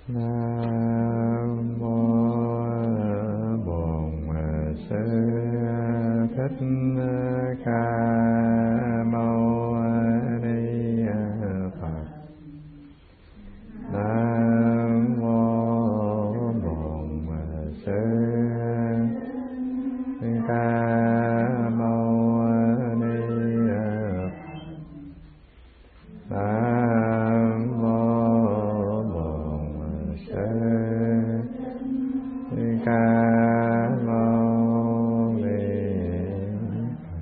Nam mô Bổn Sư Thích Ca Mâu Ni Phật. Nam mô Bổn Sư Ca Mâu Ni Phật. Nam mô Bổn Sư Ca Mâu Ni Phật.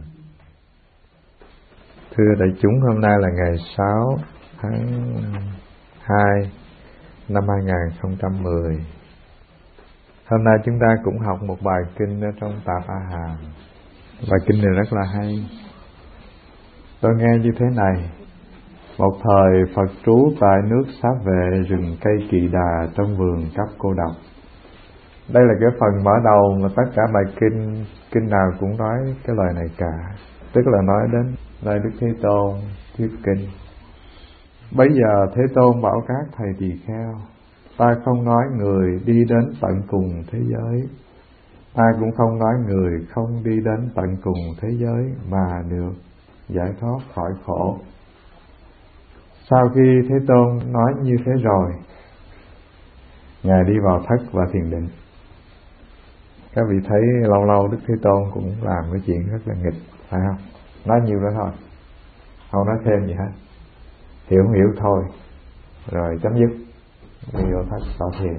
Thưa đại chúng, hôm nay là ngày 6 tháng 2 năm 2010. Hôm nay chúng ta cũng học một bài kinh ở trong Tạp A Hàm. Bài kinh này rất là hay. Tôi nghe như thế này: một thời Phật trú tại nước Xá Vệ, rừng cây Kỳ Đà, trong vườn Cấp Cô Độc. Đây là cái phần mở đầu mà tất cả bài kinh nào cũng nói cái lời này cả. Tức là nói đến lời Đức Thế Tôn thuyết kinh. Bấy giờ Thế Tôn bảo các thầy tỳ kheo: ta không nói người đi đến tận cùng thế giới, ta cũng không nói người không đi đến tận cùng thế giới mà được giải thoát khỏi khổ. Sau khi Thế Tôn nói như thế rồi, Ngài đi vào thất và thiền định. Các vị thấy lâu lâu Đức Thế Tôn cũng làm cái chuyện rất là nghịch, phải không? Nói nhiều đó thôi, không nói thêm gì hết, hiểu không hiểu thôi, rồi chấm dứt, đi vào thất vào thiền.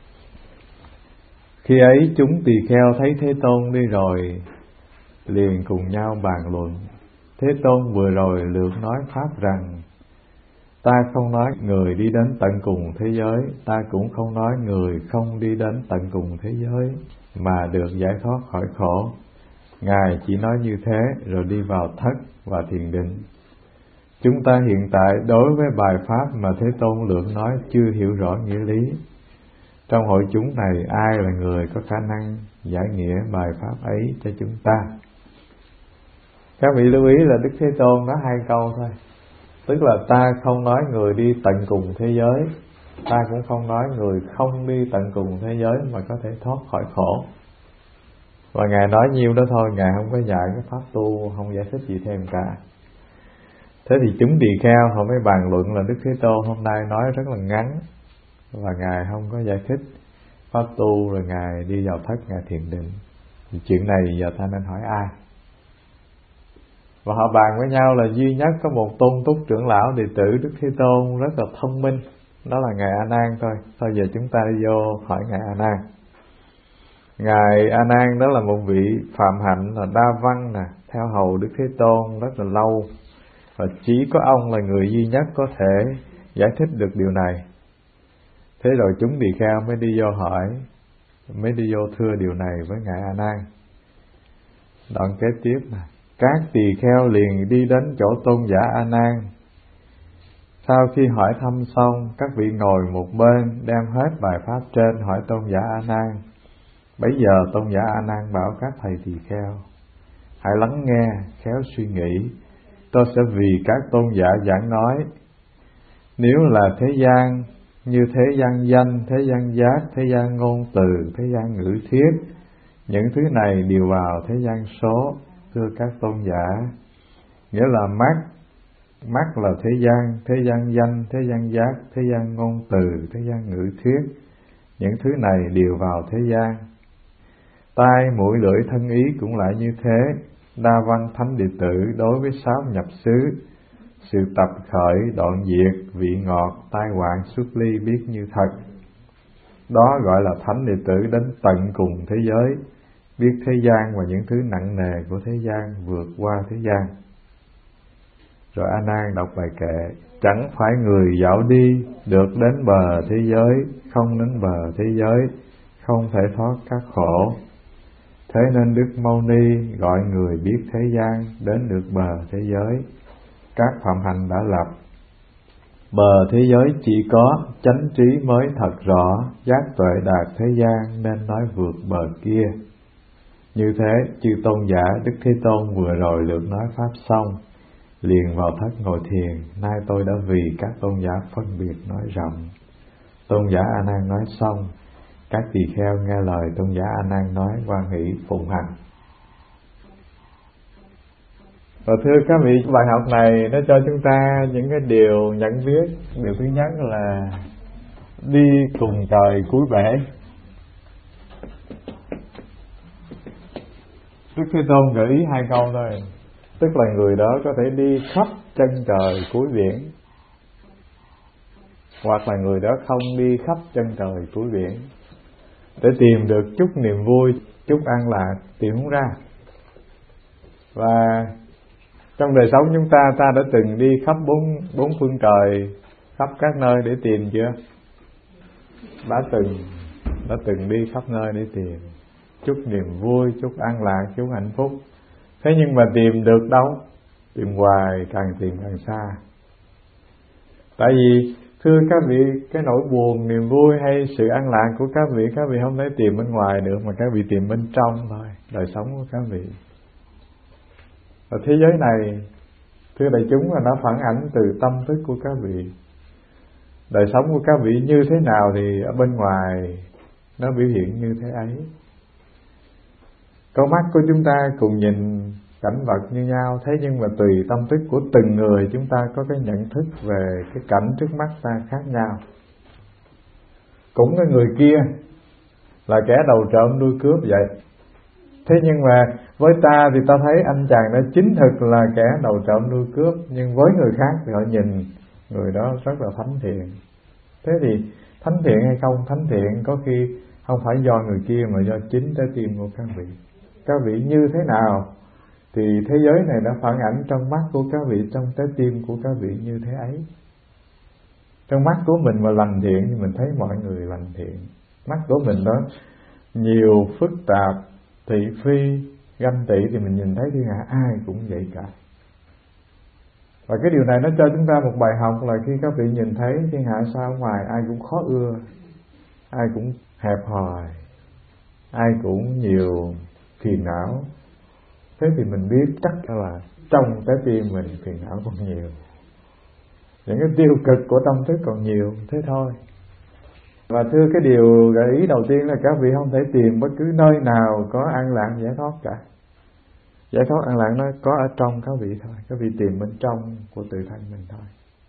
Khi ấy chúng tỳ kheo thấy Thế Tôn đi rồi, liền cùng nhau bàn luận. Thế Tôn vừa rồi lược nói pháp rằng: ta không nói người đi đến tận cùng thế giới, ta cũng không nói người không đi đến tận cùng thế giới mà được giải thoát khỏi khổ. Ngài chỉ nói như thế rồi đi vào thất và thiền định. Chúng ta hiện tại đối với bài pháp mà Thế Tôn lược nói chưa hiểu rõ nghĩa lý. Trong hội chúng này, ai là người có khả năng giải nghĩa bài pháp ấy cho chúng ta? Các vị lưu ý là Đức Thế Tôn nói 2 câu thôi. Tức là ta không nói người đi tận cùng thế giới, ta cũng không nói người không đi tận cùng thế giới mà có thể thoát khỏi khổ. Và Ngài nói nhiêu đó thôi, Ngài không có dạy cái pháp tu, không giải thích gì thêm cả. Thế thì chúng tỳ kheo họ mới bàn luận là Đức Thế Tôn hôm nay nói rất là ngắn và Ngài không có giải thích pháp tu, rồi Ngài đi vào thất, Ngài thiền định. Thì chuyện này giờ ta nên hỏi ai? Và họ bàn với nhau là duy nhất có một tôn túc trưởng lão đệ tử Đức Thế Tôn rất là thông minh, đó là Ngài A Nan thôi. Thôi giờ chúng ta đi vô hỏi Ngài A Nan. Ngài A Nan đó là một vị phạm hạnh là đa văn nè, theo hầu Đức Thế Tôn rất là lâu, và chỉ có ông là người duy nhất có thể giải thích được điều này. Thế rồi chúng tỳ kheo mới đi vô hỏi, mới đi vô thưa điều này với Ngài A Nan. Đoạn kế tiếp này: các tỳ kheo liền đi đến chỗ tôn giả A Nan. Sau khi hỏi thăm xong, các vị ngồi một bên đem hết bài pháp trên hỏi tôn giả A Nan. Bấy giờ tôn giả A Nan bảo các thầy tỳ kheo: hãy lắng nghe, khéo suy nghĩ. Tôi sẽ vì các tôn giả giảng nói. Nếu là thế gian như thế gian danh, thế gian giác, thế gian ngôn từ, thế gian ngữ thuyết, những thứ này đều vào thế gian số. Thưa các tôn giả, nghĩa là mắt là thế gian danh, thế gian giác, thế gian ngôn từ, thế gian ngữ thuyết, những thứ này đều vào thế gian. Tai, mũi, lưỡi, thân, ý cũng lại như thế. Đa văn thánh đệ tử đối với 6 nhập xứ, sự tập khởi, đoạn diệt, vị ngọt, tai hoạn, xuất ly biết như thật. Đó gọi là thánh đệ tử đến tận cùng thế giới, biết thế gian và những thứ nặng nề của thế gian, vượt qua thế gian. Rồi A Nan đọc bài kệ: chẳng phải người dạo đi được đến bờ thế giới, không đến bờ thế giới không thể thoát các khổ. Thế nên Đức Mâu Ni gọi người biết thế gian đến được bờ thế giới. Các phạm hạnh đã lập. Bờ thế giới chỉ có chánh trí mới thật rõ, giác tuệ đạt thế gian nên nói vượt bờ kia. Như thế, chư tôn giả Đức Thế Tôn vừa rồi lược nói pháp xong, liền vào thất ngồi thiền. Nay tôi đã vì các tôn giả phân biệt nói rộng. Tôn giả A Nan nói xong, các tỳ kheo nghe lời tôn giả A Nan nói hoan hỷ phụng hành. Và thưa các vị, bài học này nó cho chúng ta những cái điều nhận biết. Điều thứ nhất là đi cùng trời cuối bể. Đức Thế Tôn gợi ý 2 câu thôi. Tức là người đó có thể đi khắp chân trời cuối biển, hoặc là người đó không đi khắp chân trời cuối biển, để tìm được chút niềm vui, chút an lạc, tìm không ra. Và trong đời sống chúng ta đã từng đi khắp bốn phương trời, khắp các nơi để tìm chưa? Đã từng đi khắp nơi để tìm chút niềm vui, chút an lạc, chút hạnh phúc. Thế nhưng mà tìm được đâu? Tìm hoài, càng tìm càng xa. Tại vì thưa các vị, cái nỗi buồn, niềm vui hay sự an lạc của các vị không thể tìm bên ngoài được, mà các vị tìm bên trong thôi, đời sống của các vị. Và thế giới này, thưa đại chúng, là nó phản ảnh từ tâm thức của các vị. Đời sống của các vị như thế nào thì ở bên ngoài nó biểu hiện như thế ấy. Con mắt của chúng ta cùng nhìn cảnh vật như nhau, thế nhưng mà tùy tâm thức của từng người, chúng ta có cái nhận thức về cái cảnh trước mắt ta khác nhau. Cũng cái người kia là kẻ đầu trộm đuôi cướp vậy, thế nhưng mà với ta thì ta thấy anh chàng đó chính thực là kẻ đầu trộm đuôi cướp, nhưng với người khác thì họ nhìn người đó rất là thánh thiện. Thế thì thánh thiện hay không thánh thiện có khi không phải do người kia, mà do chính trái tim của các vị. Các vị như thế nào thì thế giới này đã phản ảnh trong mắt của các vị, trong trái tim của các vị như thế ấy. Trong mắt của mình mà lành thiện thì mình thấy mọi người lành thiện. Mắt của mình đó nhiều phức tạp, thị phi, ganh tị thì mình nhìn thấy thiên hạ ai cũng vậy cả. Và cái điều này nó cho chúng ta một bài học là khi các vị nhìn thấy thiên hạ sao ngoài ai cũng khó ưa, ai cũng hẹp hòi, ai cũng nhiều phiền não, thế thì mình biết chắc là trong trái tim mình phiền não còn nhiều, những cái tiêu cực của tâm thức còn nhiều, thế thôi. Và thưa, cái điều gợi ý đầu tiên là các vị không thể tìm bất cứ nơi nào có an lạc giải thoát cả. Giải thoát an lạc nó có ở trong các vị thôi, các vị tìm bên trong của tự thân mình thôi.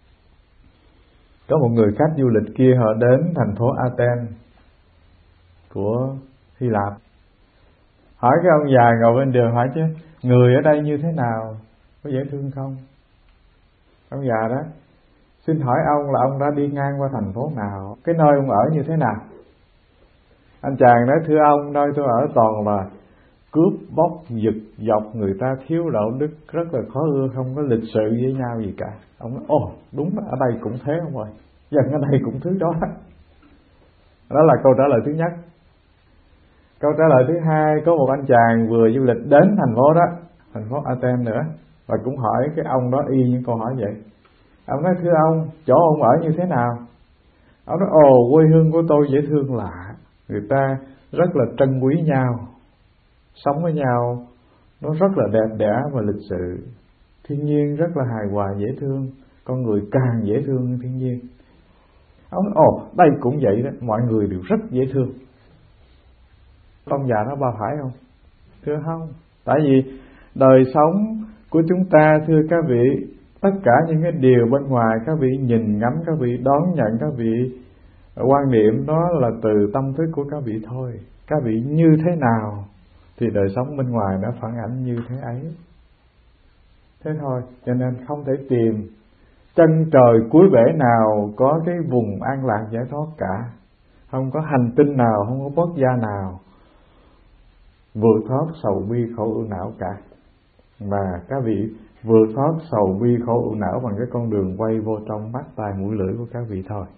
Có một người khách du lịch kia, họ đến thành phố Athens của Hy Lạp. Hỏi cái ông già ngồi bên đường, hỏi chứ người ở đây như thế nào, có dễ thương không? Ông già đó: xin hỏi ông là ông đã đi ngang qua thành phố nào, cái nơi ông ở như thế nào? Anh chàng nói: thưa ông, nơi tôi ở toàn là cướp bóc giật dọc, người ta thiếu đạo đức, rất là khó ưa, không có lịch sự với nhau gì cả. Ông nói: ồ, đúng, ở đây cũng thế không rồi, dân ở đây cũng thứ đó. Đó là câu trả lời thứ nhất. Câu trả lời thứ hai, có một anh chàng vừa du lịch đến thành phố đó, thành phố Athens nữa, và cũng hỏi cái ông đó y những câu hỏi vậy. Ông nói: thưa ông, chỗ ông ở như thế nào? Ông nói: ồ, quê hương của tôi dễ thương lạ, người ta rất là trân quý nhau, sống với nhau nó rất là đẹp đẽ và lịch sự, thiên nhiên rất là hài hòa dễ thương, con người càng dễ thương hơn thiên nhiên. Ông nói: ồ, đây cũng vậy đó, mọi người đều rất dễ thương. Ông già nó: bà phải không? Thưa không, tại vì đời sống của chúng ta, thưa các vị, tất cả những cái điều bên ngoài các vị nhìn ngắm, các vị đón nhận, các vị quan niệm, đó là từ tâm thức của các vị thôi. Các vị như thế nào thì đời sống bên ngoài nó phản ảnh như thế ấy. Thế thôi, cho nên không thể tìm chân trời cuối bể nào có cái vùng an lạc giải thoát cả. Không có hành tinh nào, không có quốc gia nào vượt thoát sầu bi khổ ưu não cả. Mà các vị vượt thoát sầu bi khổ ưu não bằng cái con đường quay vô trong mắt tai mũi lưỡi của các vị thôi.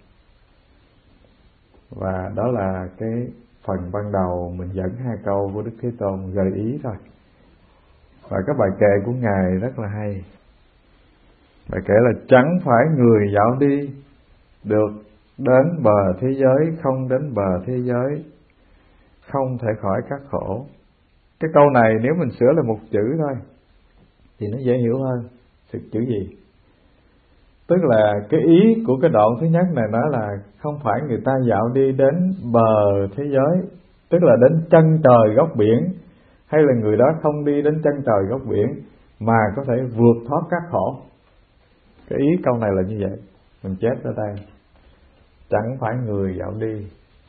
Và đó là cái phần ban đầu mình dẫn 2 câu của Đức Thế Tôn gợi ý thôi. Và cái bài kệ của Ngài rất là hay. Bài kệ là: chẳng phải người dạo đi được đến bờ thế giới, không đến bờ thế giới không thể khỏi các khổ. Cái câu này nếu mình sửa là một chữ thôi thì nó dễ hiểu hơn. Thực chữ gì? Tức là cái ý của cái đoạn thứ nhất này nói là không phải người ta dạo đi đến bờ thế giới, tức là đến chân trời góc biển, hay là người đó không đi đến chân trời góc biển mà có thể vượt thoát các khổ. Cái ý câu này là như vậy, mình chép ở đây. Chẳng phải người dạo đi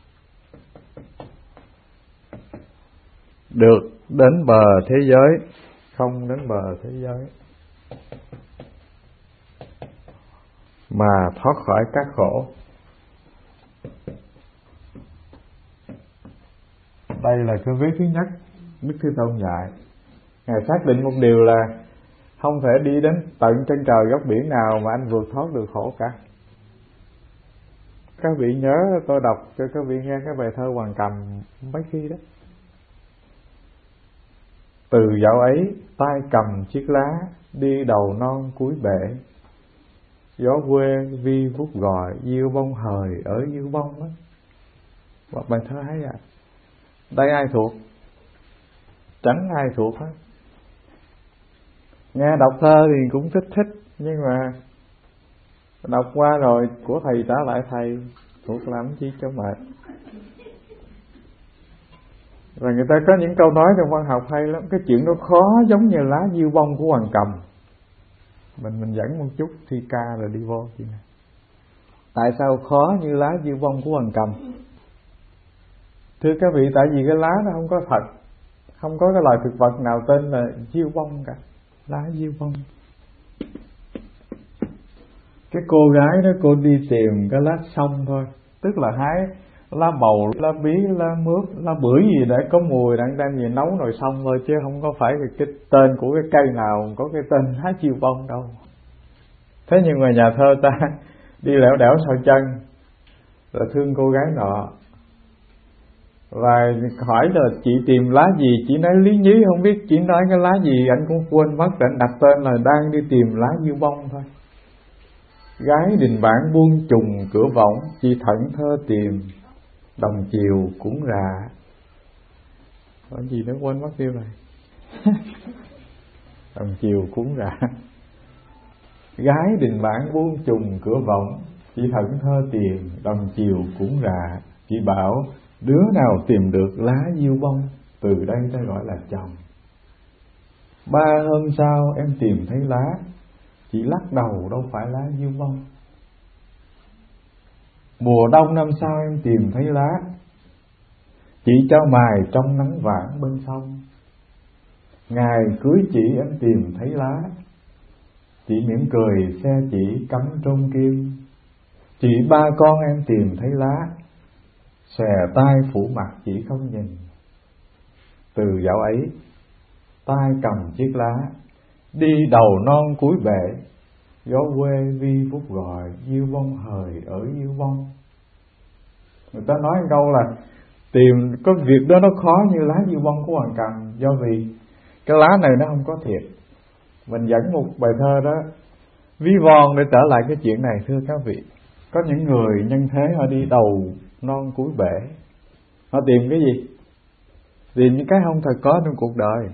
được đến bờ thế giới, không đến bờ thế giới mà thoát khỏi các khổ. Đây là cái vế thứ nhất Đức Thế Tôn dạy. Ngài xác định một điều là không thể đi đến tận chân trời góc biển nào mà anh vượt thoát được khổ cả. Các vị nhớ tôi đọc cho các vị nghe cái bài thơ Hoàng Cầm mấy khi đó. Từ dạo ấy tay cầm chiếc lá, đi đầu non cuối bể, gió quê vi vút gọi, diêu bông hời ở diêu bông á. Một bài thơ hay à. Đây ai thuộc? Chẳng ai thuộc hết. Nghe đọc thơ thì cũng thích, nhưng mà đọc qua rồi của thầy trả lại thầy, thuộc làm chi cho mệt. Và người ta có những câu nói trong văn học hay lắm. Cái chuyện đó khó giống như lá diêu bông của Hoàng Cầm. Mình dẫn một chút thi ca rồi đi vô chuyện này. Tại sao khó như lá diêu bông của Hoàng Cầm? Thưa các vị, tại vì cái lá nó không có thật, không có cái loài thực vật nào tên là diêu bông cả. Lá diêu bông. Cái cô gái đó cô đi tìm cái lá sông thôi, tức là hái lá bầu, lá bí, lá mướp, lá bưởi gì để có mùi đang đem về nấu nồi sông thôi, chứ không có phải cái tên của cái cây nào có cái tên lá diêu bông đâu. Thế nhưng mà nhà thơ ta đi lẻo đẻo sau chân là thương cô gái nọ, và hỏi là chị tìm lá gì, chị nói lý nhí không biết chị nói cái lá gì, anh cũng quên mất, anh đặt tên là đang đi tìm lá diêu bông thôi. Gái đình bản buông trùng cửa võng, chị thẫn thơ tìm, đồng chiều cũng rạ. Có gì nó quên mất tiêu này. Đồng chiều cũng rạ. Gái đình bản buông trùng cửa võng, chị thẫn thơ tìm, đồng chiều cũng rạ. Chị bảo đứa nào tìm được lá diêu bông, từ đây ta gọi là chồng. 3 hôm sau em tìm thấy lá, chị lắc đầu đâu phải lá diêu bông. Mùa đông năm sau em tìm thấy lá, chị cho mài trong nắng vãn bên sông. Ngày cưới chị em tìm thấy lá, chị mỉm cười xe chỉ cắm trôn kim. Chị 3 con em tìm thấy lá, xòe tay phủ mặt chị không nhìn. Từ dạo ấy tay cầm chiếc lá, đi đầu non cuối bể, gió quê vi vút gọi, diêu bông hời ở diêu bông. Người ta nói câu là tìm có việc đó nó khó như lá diêu bông của Hoàng Cầm, do vì cái lá này nó không có thiệt. Mình dẫn một bài thơ đó ví von để trở lại cái chuyện này. Thưa các vị, có những người nhân thế họ đi đầu non cuối bể, họ tìm cái gì? Tìm những cái không thật có trong cuộc đời.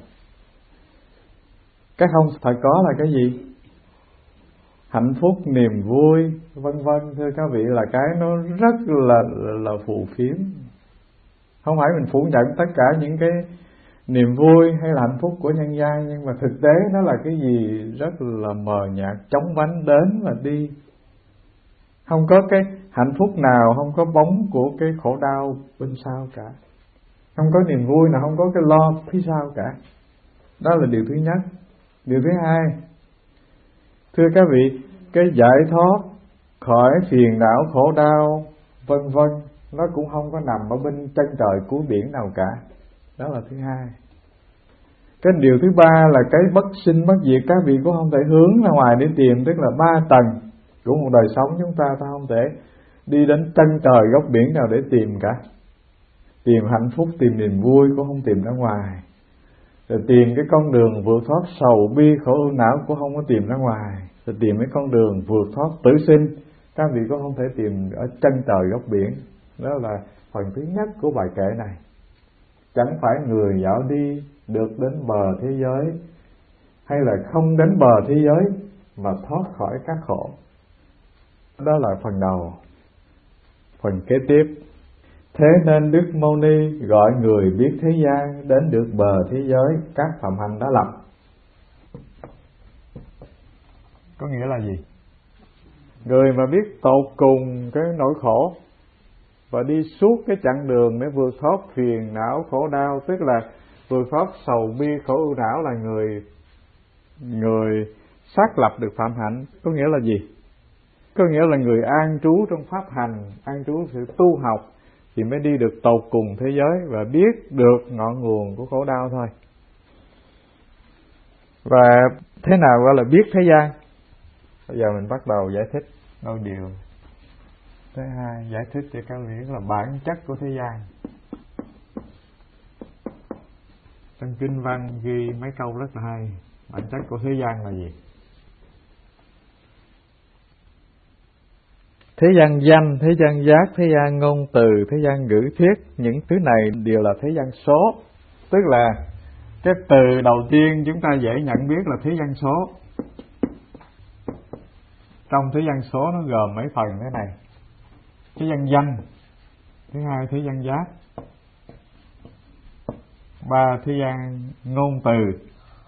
Cái không thật có là cái gì? Hạnh phúc, niềm vui, vân vân. Thưa các vị, là cái nó rất là phù phiếm. Không phải mình phủ nhận tất cả những cái niềm vui hay là hạnh phúc của nhân gian, nhưng mà thực tế nó là cái gì rất là mờ nhạt, chóng vánh, đến và đi. Không có cái hạnh phúc nào, không có bóng của cái khổ đau bên sau cả. Không có niềm vui nào, không có cái lo phía sau cả. Đó là điều thứ nhất. Điều thứ hai, thưa các vị, cái giải thoát khỏi phiền não khổ đau vân vân, nó cũng không có nằm ở bên chân trời cuối biển nào cả. Đó là thứ hai. Cái điều thứ ba là cái bất sinh bất diệt, các vị cũng không thể hướng ra ngoài để tìm, tức là 3 tầng của một đời sống chúng ta không thể đi đến chân trời góc biển nào để tìm cả. Tìm hạnh phúc, tìm niềm vui cũng không tìm ra ngoài. Rồi tìm cái con đường vượt thoát sầu bi khổ ưu não cũng không có tìm ra ngoài. Rồi tìm cái con đường vượt thoát tử sinh, các vị cũng không thể tìm ở chân trời góc biển. Đó là phần thứ nhất của bài kệ này. Chẳng phải người dạo đi được đến bờ thế giới, hay là không đến bờ thế giới mà thoát khỏi các khổ. Đó là phần đầu. Phần kế tiếp: thế nên Đức Mâu Ni gọi người biết thế gian đến được bờ thế giới các phạm hạnh đã lập. Có nghĩa là gì? Người mà biết tột cùng cái nỗi khổ và đi suốt cái chặng đường để vượt thoát phiền não khổ đau, tức là vượt thoát sầu bi khổ ưu não, là người xác lập được phạm hạnh. Có nghĩa là gì? Có nghĩa là người an trú trong pháp hành, an trú sự tu học thì mới đi được tột cùng thế giới và biết được ngọn nguồn của khổ đau thôi. Và thế nào gọi là biết thế gian? Bây giờ mình bắt đầu giải thích đôi điều. Thứ hai, giải thích cho các vị là bản chất của thế gian. Trong kinh văn ghi mấy câu rất là hay. Bản chất của thế gian là gì? Thế gian danh, thế gian giác, thế gian ngôn từ, thế gian ngữ thuyết, những thứ này đều là thế gian số. Tức là cái từ đầu tiên chúng ta dễ nhận biết là thế gian số. Trong thế gian số nó gồm mấy phần thế này: thế gian danh, thứ hai thế gian giác, ba thế gian ngôn từ,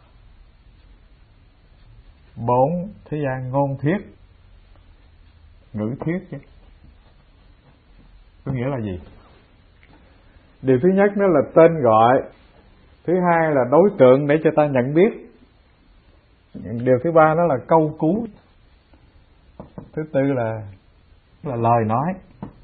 bốn thế gian ngôn thuyết, ngữ thuyết chứ. Có nghĩa là gì? Điều thứ nhất nó là tên gọi, thứ hai là đối tượng để cho ta nhận biết, điều thứ ba nó là câu cú, thứ tư là lời nói.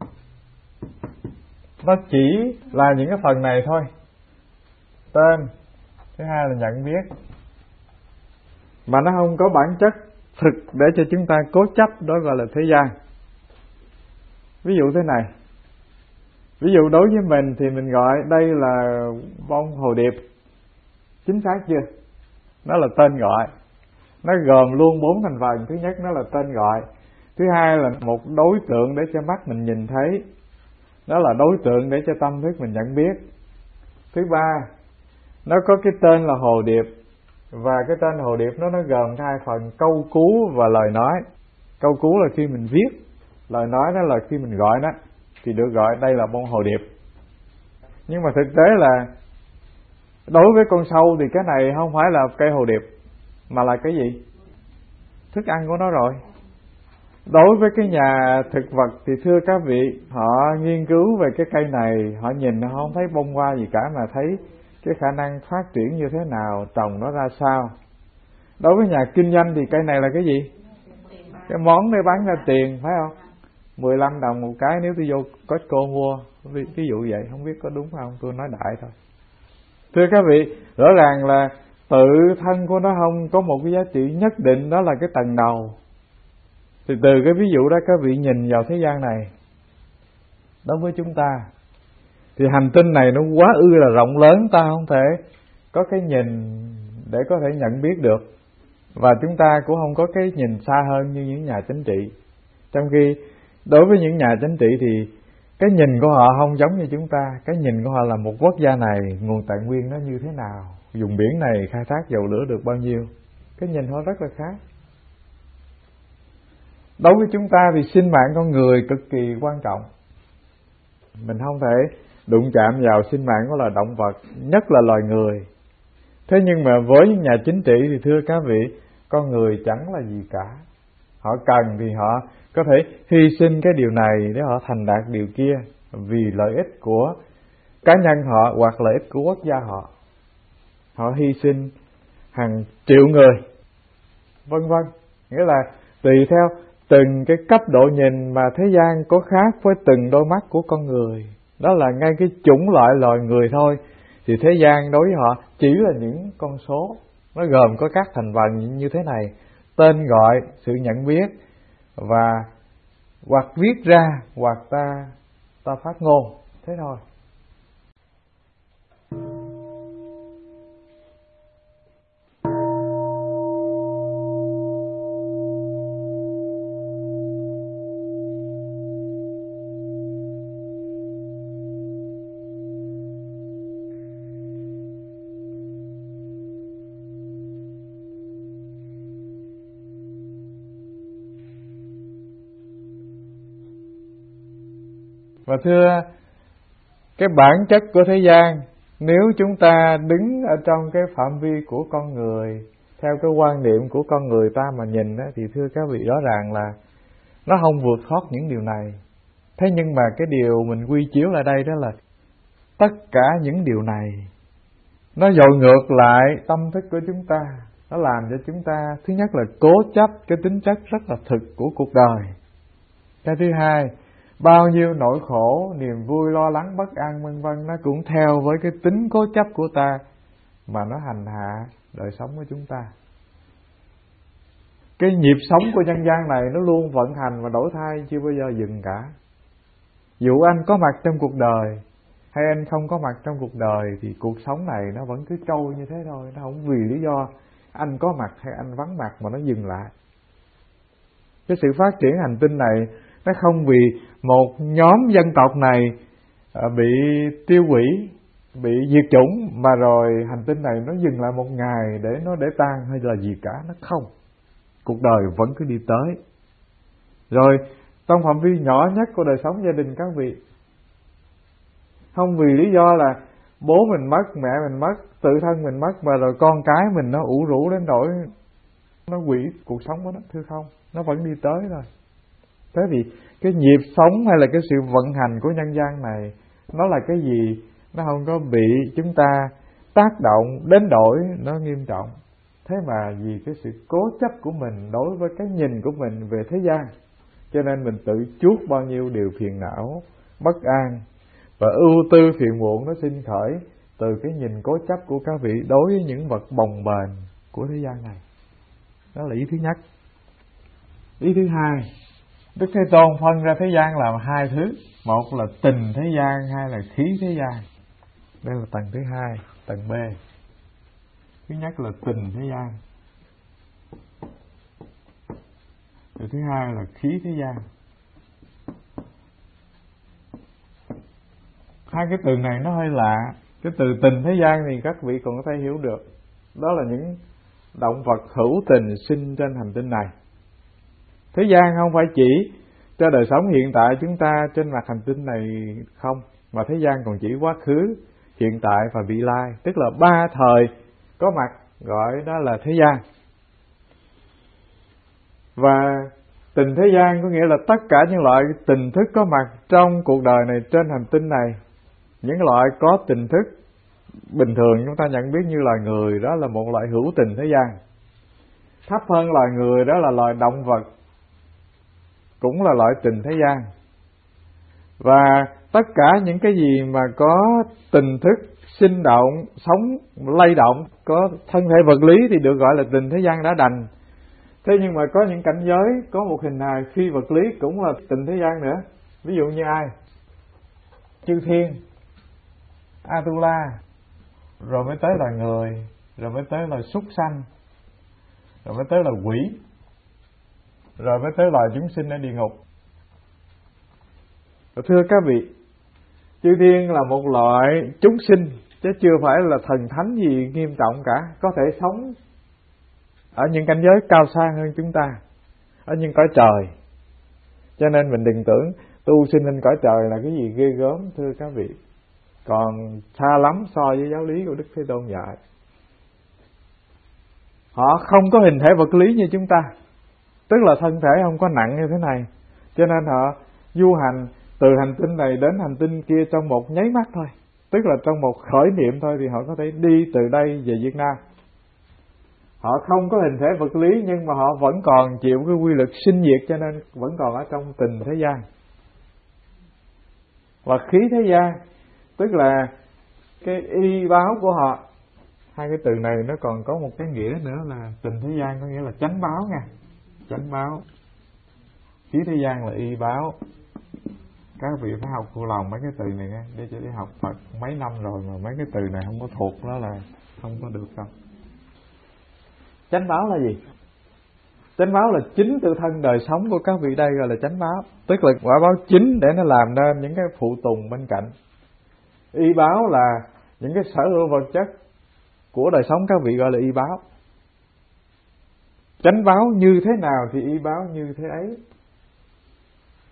Nó chỉ là những cái phần này thôi. Tên, thứ hai là nhận biết, mà nó không có bản chất thực để cho chúng ta cố chấp, đó gọi là thế gian. Ví dụ thế này, ví dụ đối với mình thì mình gọi đây là bông hồ điệp, chính xác chưa? Nó là tên gọi, nó gồm luôn 4 thành phần. Thứ nhất nó là tên gọi, thứ hai là một đối tượng để cho mắt mình nhìn thấy, đó là đối tượng để cho tâm thức mình nhận biết. Thứ ba, nó có cái tên là hồ điệp, và cái tên hồ điệp nó gồm hai phần: câu cú và lời nói. Câu cú là khi mình viết, lời nói đó là khi mình gọi nó, thì được gọi đây là bông hồ điệp. Nhưng mà thực tế là đối với con sâu thì cái này không phải là cây hồ điệp, mà là cái gì? Thức ăn của nó rồi. Đối với cái nhà thực vật thì thưa các vị, họ nghiên cứu về cái cây này, họ nhìn nó không thấy bông hoa gì cả, mà thấy cái khả năng phát triển như thế nào, trồng nó ra sao. Đối với nhà kinh doanh thì cây này là cái gì? Cái món để bán ra tiền, phải không? 15 đồng một cái nếu tôi vô Costco mua, ví dụ vậy, không biết có đúng không, tôi nói đại thôi. Thưa các vị, rõ ràng là tự thân của nó không có một cái giá trị nhất định, đó là cái tầng đầu. Thì từ cái ví dụ đó các vị nhìn vào thế gian này, đối với chúng ta thì hành tinh này nó quá ư là rộng lớn, ta không thể có cái nhìn để có thể nhận biết được. Và chúng ta cũng không có cái nhìn xa hơn như những nhà chính trị. Trong khi đối với những nhà chính trị thì cái nhìn của họ không giống như chúng ta. Cái nhìn của họ là một quốc gia này nguồn tài nguyên nó như thế nào, vùng biển này khai thác dầu lửa được bao nhiêu. Cái nhìn họ rất là khác. Đối với chúng ta thì sinh mạng con người cực kỳ quan trọng. Mình không thể đụng chạm vào sinh mạng của loài động vật, nhất là loài người. Thế nhưng mà với những nhà chính trị thì thưa các vị, con người chẳng là gì cả. Họ cần thì họ có thể hy sinh cái điều này để họ thành đạt điều kia, vì lợi ích của cá nhân họ hoặc lợi ích của quốc gia họ. Họ hy sinh hàng triệu người, vân vân. Nghĩa là tùy theo từng cái cấp độ nhìn mà thế gian có khác với từng đôi mắt của con người. Đó là ngay cái chủng loại loài người thôi, thì thế gian đối với họ chỉ là những con số. Nó gồm có các thành phần như thế này: tên gọi, sự nhận biết, và hoặc viết ra hoặc ta phát ngôn, thế thôi. Và thưa, cái bản chất của thế gian, nếu chúng ta đứng ở trong cái phạm vi của con người, theo cái quan niệm của con người ta mà nhìn á, thì thưa các vị, rõ ràng là nó không vượt thoát những điều này. Thế nhưng mà cái điều mình quy chiếu lại đây đó là tất cả những điều này nó dội ngược lại tâm thức của chúng ta. Nó làm cho chúng ta thứ nhất là cố chấp cái tính chất rất là thực của cuộc đời. Cái thứ hai, bao nhiêu nỗi khổ, niềm vui, lo lắng, bất an vân vân, nó cũng theo với cái tính cố chấp của ta mà nó hành hạ đời sống của chúng ta. Cái nhịp sống của nhân gian này nó luôn vận hành và đổi thay, chưa bao giờ dừng cả. Dù anh có mặt trong cuộc đời hay anh không có mặt trong cuộc đời thì cuộc sống này nó vẫn cứ trôi như thế thôi. Nó không vì lý do anh có mặt hay anh vắng mặt mà nó dừng lại. Cái sự phát triển hành tinh này nó không vì một nhóm dân tộc này bị tiêu hủy, bị diệt chủng mà rồi hành tinh này nó dừng lại một ngày để nó để tan hay là gì cả. Nó không. Cuộc đời vẫn cứ đi tới. Rồi trong phạm vi nhỏ nhất của đời sống gia đình các vị, không vì lý do là bố mình mất, mẹ mình mất, tự thân mình mất mà rồi con cái mình nó ủ rũ đến nỗi nó hủy cuộc sống của nó, thưa không, nó vẫn đi tới rồi. Thế thì cái nhịp sống hay là cái sự vận hành của nhân gian này nó là cái gì? Nó không có bị chúng ta tác động đến đổi nó nghiêm trọng. Thế mà vì cái sự cố chấp của mình đối với cái nhìn của mình về thế gian, cho nên mình tự chuốc bao nhiêu điều phiền não, bất an và ưu tư phiền muộn nó sinh khởi từ cái nhìn cố chấp của các vị đối với những vật bồng bềnh của thế gian này. Đó là ý thứ nhất. Ý thứ hai, Đức Thế Tôn phân ra thế gian làm hai thứ. Một là tình thế gian, hai là khí thế gian. Đây là tầng thứ hai, tầng B. Thứ nhất là tình thế gian, thứ hai là khí thế gian. Hai cái từ này nó hơi lạ. Cái từ tình thế gian thì các vị còn có thể hiểu được. Đó là những động vật hữu tình sinh trên hành tinh này. Thế gian không phải chỉ cho đời sống hiện tại chúng ta trên mặt hành tinh này không, mà thế gian còn chỉ quá khứ, hiện tại và vị lai. Tức là ba thời có mặt, gọi đó là thế gian. Và tình thế gian có nghĩa là tất cả những loại tình thức có mặt trong cuộc đời này, trên hành tinh này. Những loại có tình thức bình thường chúng ta nhận biết như loài người, đó là một loại hữu tình thế gian. Thấp hơn loài người đó là loài động vật, cũng là loại tình thế gian. Và tất cả những cái gì mà có tình thức sinh động, sống, lay động, có thân thể vật lý thì được gọi là tình thế gian đã đành. Thế nhưng mà có những cảnh giới, có một hình hài phi vật lý cũng là tình thế gian nữa. Ví dụ như ai? Chư thiên, Atula, rồi mới tới là người, rồi mới tới là súc sanh, rồi mới tới là quỷ, rồi mới tới loài chúng sinh ở địa ngục. Và thưa các vị, chư thiên là một loại chúng sinh, chứ chưa phải là thần thánh gì nghiêm trọng cả, có thể sống ở những cảnh giới cao xa hơn chúng ta, ở những cõi trời. Cho nên mình đừng tưởng tu sinh lên cõi trời là cái gì ghê gớm, thưa các vị. Còn xa lắm so với giáo lý của Đức Thế Tôn dạy. Họ không có hình thể vật lý như chúng ta, tức là thân thể không có nặng như thế này, cho nên họ du hành từ hành tinh này đến hành tinh kia trong một nháy mắt thôi. Tức là trong một khởi niệm thôi thì họ có thể đi từ đây về Việt Nam. Họ không có hình thể vật lý nhưng mà họ vẫn còn chịu cái quy luật sinh diệt, cho nên vẫn còn ở trong tình thế gian. Và khí thế gian, tức là cái y báo của họ. Hai cái từ này nó còn có một cái nghĩa nữa là tình thế gian có nghĩa là chánh báo nha. Chánh báo. Khí thế gian là y báo. Các vị phải học phụ lòng mấy cái từ này nha. Để cho đi học Phật mấy năm rồi mà mấy cái từ này không có thuộc đó là không có được đâu. Chánh báo là gì? Chánh báo là chính tự thân đời sống của các vị đây gọi là chánh báo. Tức là quả báo chính để nó làm nên những cái phụ tùng bên cạnh. Y báo là những cái sở hữu vật chất của đời sống các vị gọi là y báo. Chánh báo như thế nào thì y báo như thế ấy.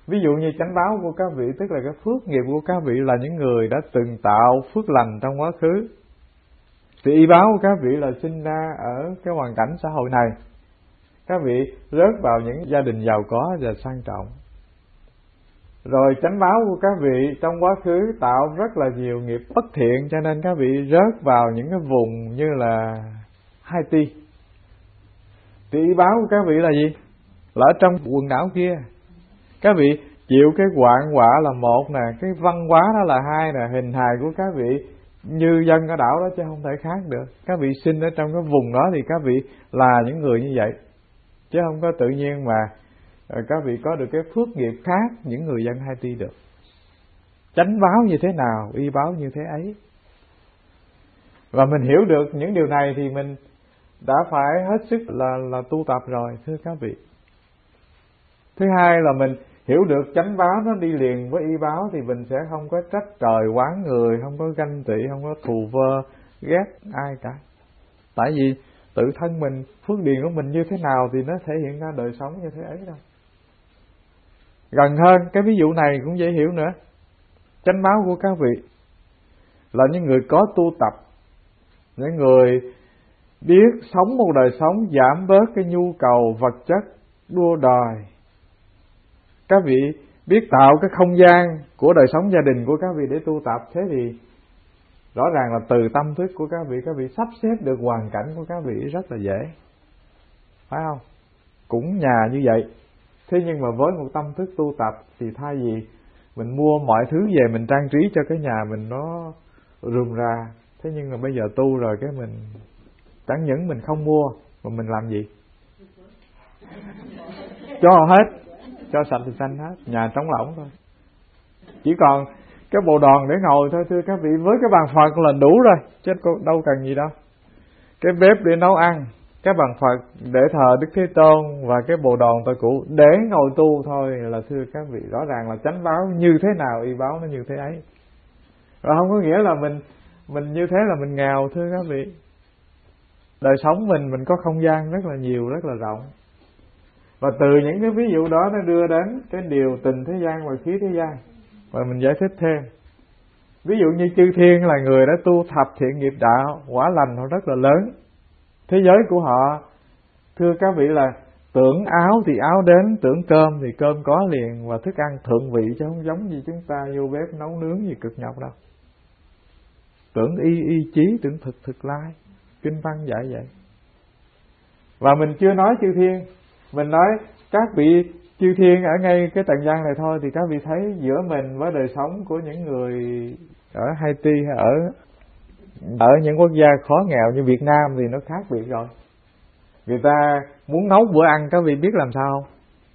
Ví dụ như chánh báo của các vị tức là cái phước nghiệp của các vị là những người đã từng tạo phước lành trong quá khứ. Thì y báo của các vị là sinh ra ở cái hoàn cảnh xã hội này, các vị rớt vào những gia đình giàu có và sang trọng. Rồi chánh báo của các vị trong quá khứ tạo rất là nhiều nghiệp bất thiện, cho nên các vị rớt vào những cái vùng như là Haiti. Thì y báo của các vị là gì? Là ở trong quần đảo kia, các vị chịu cái hoạn họa là một nè, cái văn hóa đó là hai nè, hình hài của các vị như dân ở đảo đó chứ không thể khác được. Các vị sinh ở trong cái vùng đó thì các vị là những người như vậy, chứ không có tự nhiên mà các vị có được cái phước nghiệp khác những người dân Haiti được. Chánh báo như thế nào, y báo như thế ấy. Và mình hiểu được những điều này thì mình đã phải hết sức là tu tập rồi, thưa các vị. Thứ hai là mình hiểu được chánh báo nó đi liền với y báo thì mình sẽ không có trách trời oán người, không có ganh tị, không có thù vơ, ghét ai cả. Tại vì tự thân mình, phước điền của mình như thế nào thì nó thể hiện ra đời sống như thế ấy đâu. Gần hơn, cái ví dụ này cũng dễ hiểu nữa. Chánh báo của các vị là những người có tu tập, những người biết sống một đời sống giảm bớt cái nhu cầu vật chất đua đòi. Các vị biết tạo cái không gian của đời sống gia đình của các vị để tu tập, thế thì rõ ràng là từ tâm thức của các vị sắp xếp được hoàn cảnh của các vị rất là dễ, phải không? Cũng nhà như vậy. Thế nhưng mà với một tâm thức tu tập thì thay vì mình mua mọi thứ về mình trang trí cho cái nhà mình nó rườm rà, thế nhưng mà bây giờ tu rồi cái mình chẳng những mình không mua mà mình làm gì? Cho hết, cho sạch thì xanh hết, nhà trống lỏng thôi. Chỉ còn cái bộ đòn để ngồi thôi, thưa các vị, với cái bàn Phật là đủ rồi, chứ đâu cần gì đâu. Cái bếp để nấu ăn, cái bàn Phật để thờ Đức Thế Tôn và cái bộ đòn tội cụ để ngồi tu thôi là, thưa các vị, rõ ràng là chánh báo như thế nào y báo nó như thế ấy. Và không có nghĩa là mình như thế là mình nghèo, thưa các vị. Đời sống mình có không gian rất là nhiều, rất là rộng. Và từ những cái ví dụ đó nó đưa đến cái điều tình thế gian và khí thế gian. Và mình giải thích thêm. Ví dụ như chư thiên là người đã tu thập thiện nghiệp đạo, quả lành họ rất là lớn. Thế giới của họ, thưa các vị, là tưởng áo thì áo đến, tưởng cơm thì cơm có liền, và thức ăn thượng vị chứ không giống như chúng ta vô bếp nấu nướng gì cực nhọc đâu. Tưởng y chí, tưởng thực lai. Kinh văn dạy vậy. Và mình chưa nói chư thiên, mình nói các vị chư thiên ở ngay cái trần gian này thôi, thì các vị thấy giữa mình với đời sống của những người ở Haiti hay ở những quốc gia khó nghèo như Việt Nam thì nó khác biệt rồi. Người ta muốn nấu bữa ăn, các vị biết làm sao không?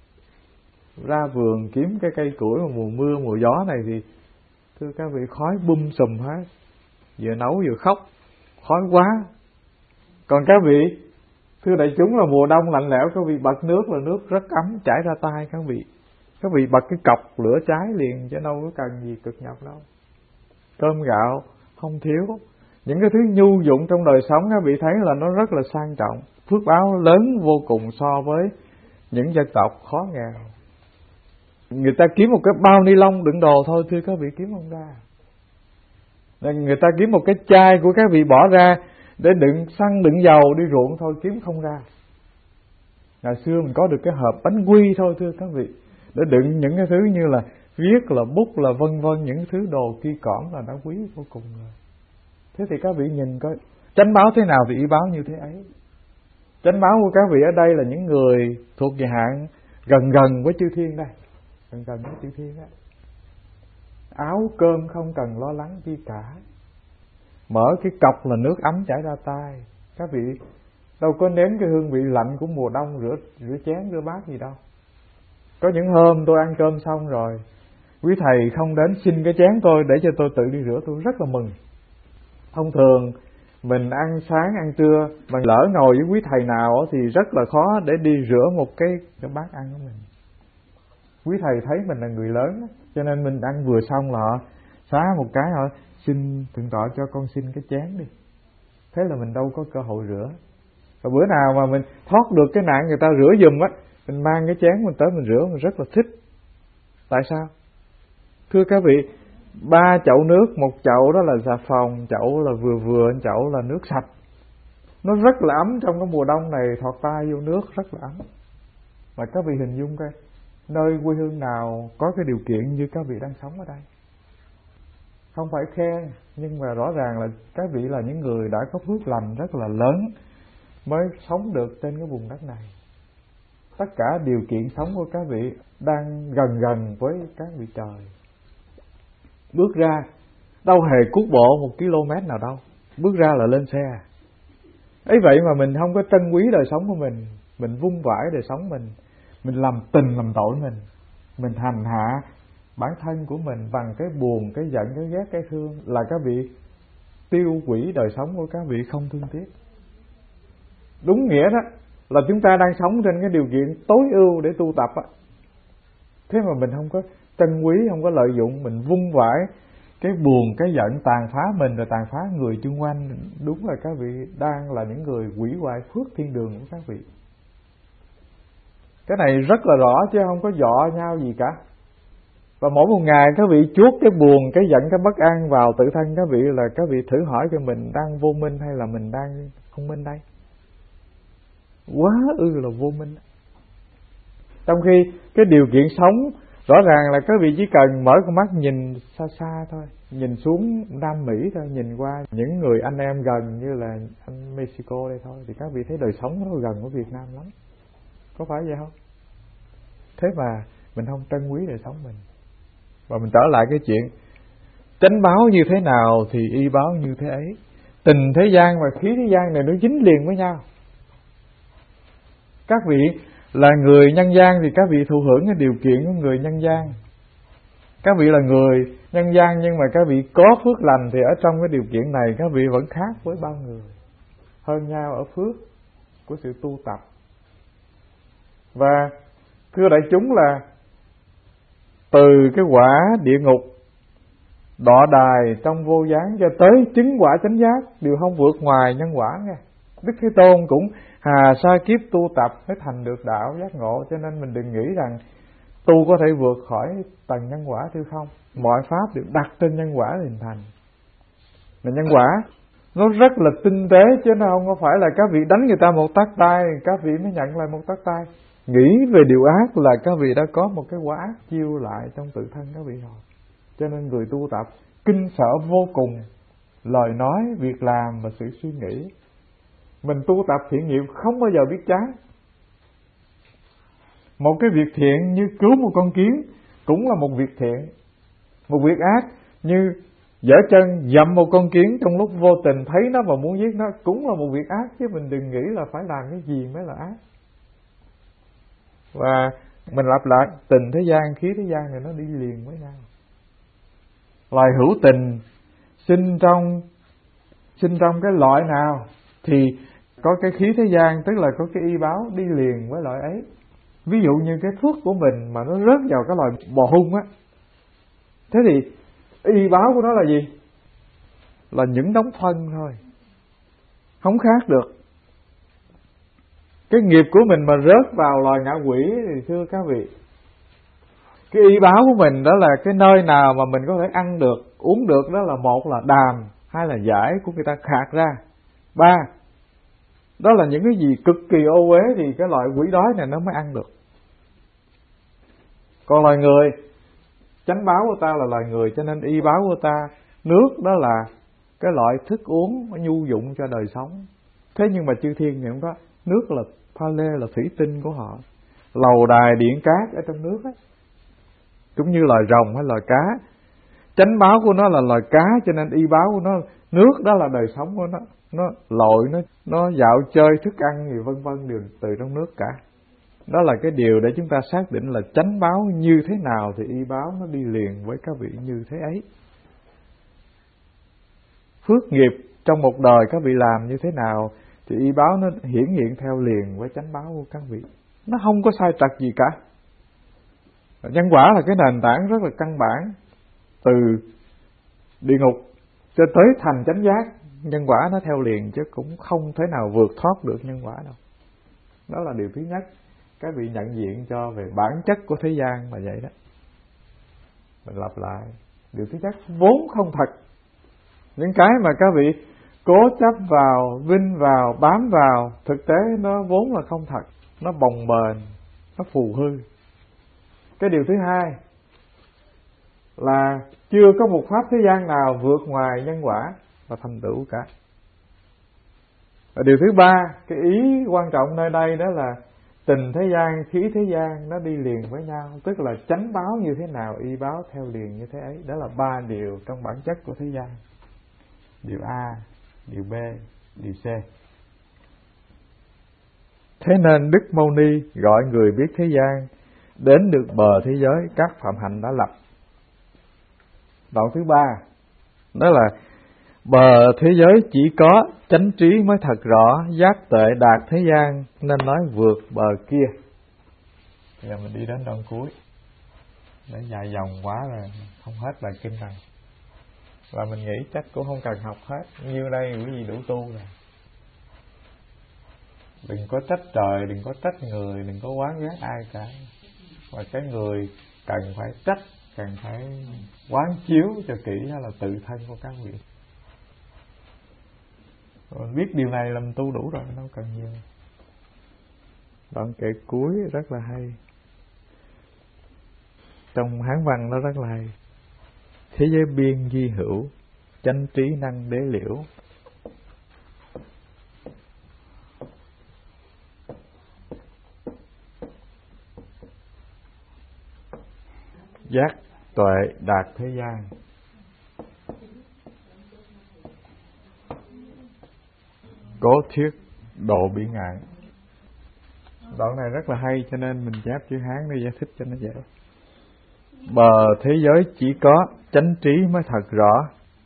Ra vườn kiếm cái cây củi mà mùa mưa mùa gió này thì, thưa các vị, khói bum sùm hết, vừa nấu vừa khóc, khói quá. Còn các vị, thưa đại chúng, là mùa đông lạnh lẽo, các vị bật nước là nước rất ấm chảy ra tay các vị. Các vị bật cái cọc lửa cháy liền chứ đâu có cần gì cực nhọc đâu. Cơm gạo không thiếu. Những cái thứ nhu dụng trong đời sống các vị thấy là nó rất là sang trọng. Phước báo lớn vô cùng so với những dân tộc khó nghèo. Người ta kiếm một cái bao ni lông đựng đồ thôi, thưa các vị, kiếm không ra. Người ta kiếm một cái chai của các vị bỏ ra để đựng xăng đựng dầu đi ruộng thôi, kiếm không ra. Ngày xưa mình có được cái hộp bánh quy thôi, thưa các vị, để đựng những cái thứ như là viết, là bút, là vân vân, những thứ đồ ki cỏn là đã quý vô cùng rồi. Thế thì các vị nhìn coi chánh báo thế nào thì y báo như thế ấy. Chánh báo của các vị ở đây là những người thuộc về hạng gần với chư thiên đây, gần với chư thiên đó. Áo cơm không cần lo lắng chi cả, mở cái cọc là nước ấm chảy ra tay. Các vị đâu có nếm cái hương vị lạnh của mùa đông, rửa chén rửa bát gì đâu. Có những hôm tôi ăn cơm xong rồi, quý thầy không đến xin cái chén tôi để cho tôi tự đi rửa, tôi rất là mừng. Thông thường mình ăn sáng ăn trưa mà lỡ ngồi với quý thầy nào thì rất là khó để đi rửa một cái bát ăn của mình. Quý thầy thấy mình là người lớn, cho nên mình ăn vừa xong là họ xá một cái, họ xin thượng tọa cho con xin cái chén đi. Thế là mình đâu có cơ hội rửa. Và bữa nào mà mình thoát được cái nạn người ta rửa giùm á, mình mang cái chén mình tới mình rửa, mình rất là thích. Tại sao? Thưa các vị, 3 chậu nước, một chậu đó là xà phòng, chậu là vừa, chậu là nước sạch. Nó rất là ấm trong cái mùa đông này, thọt tay vô nước rất là ấm. Mà các vị hình dung coi, nơi quê hương nào có cái điều kiện như các vị đang sống ở đây. Không phải khen, nhưng mà rõ ràng là các vị là những người đã có phước lành rất là lớn mới sống được trên cái vùng đất này. Tất cả điều kiện sống của các vị đang gần với các vị trời. Bước ra, đâu hề cuốc bộ 1 km nào đâu. Bước ra là lên xe. Ấy vậy mà mình không có trân quý đời sống của mình vung vãi đời sống mình làm tình làm tội mình hành hạ bản thân của mình bằng cái buồn, cái giận, cái ghét, cái thương, là các vị tiêu hủy đời sống của các vị không thương tiếc. Đúng nghĩa đó là chúng ta đang sống trên cái điều kiện tối ưu để tu tập á. Thế mà mình không có trân quý, không có lợi dụng, mình vung vãi cái buồn, cái giận tàn phá mình rồi tàn phá người chung quanh. Đúng là các vị đang là những người hủy hoại phước thiên đường của các vị. Cái này rất là rõ chứ không có dọ nhau gì cả. Và mỗi một ngày các vị chuốt cái buồn, cái giận, cái bất an vào tự thân các vị, là các vị thử hỏi cho mình đang vô minh hay là mình đang không minh đây. Quá là vô minh. Trong khi cái điều kiện sống rõ ràng là các vị chỉ cần mở con mắt nhìn xa xa thôi, nhìn xuống Nam Mỹ thôi, nhìn qua những người anh em gần như là anh Mexico đây thôi, thì các vị thấy đời sống nó gần với Việt Nam lắm. Có phải vậy không? Thế mà mình không trân quý đời sống mình. Và mình trở lại cái chuyện chánh báo như thế nào thì y báo như thế ấy. Tình thế gian và khí thế gian này nó dính liền với nhau. Các vị là người nhân gian thì các vị thụ hưởng cái điều kiện của người nhân gian. Các vị là người nhân gian nhưng mà các vị có phước lành thì ở trong cái điều kiện này các vị vẫn khác với bao người, hơn nhau ở phước của sự tu tập. Và thưa đại chúng là từ cái quả địa ngục, đọa đài trong vô gián cho tới chứng quả chánh giác đều không vượt ngoài nhân quả nghe. Đức Thế Tôn cũng hà sa kiếp tu tập mới thành được đạo giác ngộ, cho nên mình đừng nghĩ rằng tu có thể vượt khỏi tầng nhân quả chứ không. Mọi pháp đều đặt trên nhân quả hình thành. Mà nhân quả nó rất là tinh tế chứ nó không có phải là các vị đánh người ta một tát tay các vị mới nhận lại một tát tay. Nghĩ về điều ác là các vị đã có một cái quả ác chiêu lại trong tự thân các vị rồi. Cho nên người tu tập kinh sợ vô cùng lời nói, việc làm và sự suy nghĩ. Mình tu tập thiện nghiệp không bao giờ biết chán. Một cái việc thiện như cứu một con kiến cũng là một việc thiện. Một việc ác như giở chân dậm một con kiến trong lúc vô tình thấy nó và muốn giết nó cũng là một việc ác, chứ mình đừng nghĩ là phải làm cái gì mới là ác. Và mình lặp lại, tình thế gian, khí thế gian thì nó đi liền với nhau. Loài hữu tình sinh trong cái loại nào thì có cái khí thế gian, tức là có cái y báo đi liền với loại ấy. Ví dụ như cái thuốc của mình mà nó rớt vào cái loài bò hung á, thế thì y báo của nó là gì? Là những đống phân thôi, không khác được. Cái nghiệp của mình mà rớt vào loài ngạ quỷ thì thưa các vị, cái y báo của mình đó là cái nơi nào mà mình có thể ăn được, uống được, đó là một là đàm, hai là giải của người ta khạc ra, ba đó là những cái gì cực kỳ ô uế thì cái loại quỷ đói này nó mới ăn được. Còn loài người, chánh báo của ta là loài người, cho nên y báo của ta, nước đó là cái loại thức uống nhu dụng cho đời sống. Thế nhưng mà chư thiên thì không có, nước là pha lê, là thủy tinh của họ, lầu đài điện cát ở trong nước ấy. Cũng như loài rồng hay loài cá, chánh báo của nó là loài cá, cho nên y báo của nó nước đó là đời sống của nó lội, nó dạo chơi, thức ăn gì vân vân đều từ trong nước cả. Đó là cái điều để chúng ta xác định là chánh báo như thế nào thì y báo nó đi liền với các vị như thế ấy. Phước nghiệp trong một đời các vị làm như thế nào thì y báo nó hiển hiện theo liền với chánh báo của các vị. Nó không có sai trật gì cả. Nhân quả là cái nền tảng rất là căn bản. Từ địa ngục cho tới thành chánh giác, nhân quả nó theo liền chứ cũng không thể nào vượt thoát được nhân quả đâu. Đó là điều thứ nhất các vị nhận diện cho về bản chất của thế gian là vậy đó. Mình lặp lại, điều thứ nhất vốn không thật. Những cái mà các vị cố chấp vào, vinh vào, bám vào, thực tế nó vốn là không thật, nó bồng bềnh, nó phù hư. Cái điều thứ hai là chưa có một pháp thế gian nào vượt ngoài nhân quả và thành tựu cả. Và điều thứ ba, cái ý quan trọng nơi đây đó là tình thế gian, khí thế gian nó đi liền với nhau, tức là chánh báo như thế nào, y báo theo liền như thế ấy. Đó là ba điều trong bản chất của thế gian. Điều A, điều B, điều C. Thế nên Đức Mâu Ni gọi người biết thế gian đến được bờ thế giới các phạm hạnh đã lập. Đoạn thứ ba đó là bờ thế giới chỉ có chánh trí mới thật rõ, giác tuệ đạt thế gian nên nói vượt bờ kia. Giờ mình đi đến đoạn cuối, để dài dòng quá rồi không hết bài kinh này, và mình nghĩ chắc cũng không cần học hết, nhiêu đây quý vị đủ tu rồi. Đừng có trách trời, đừng có trách người, đừng có oán ghét ai cả. Và cái người cần phải trách, cần phải quán chiếu cho kỹ đó là tự thân của các vị. Rồi biết điều này làm tu đủ rồi, đâu cần nhiều. Đoạn kệ cuối rất là hay, trong Hán văn nó rất là hay. Thế giới biên di hữu, chánh trí năng đế liễu. Giác tuệ đạt thế gian. Cố thuyết độ bỉ ngạn. Đoạn này rất là hay cho nên mình chép chữ Hán để giải thích cho nó dễ. Bờ thế giới chỉ có chánh trí mới thật rõ.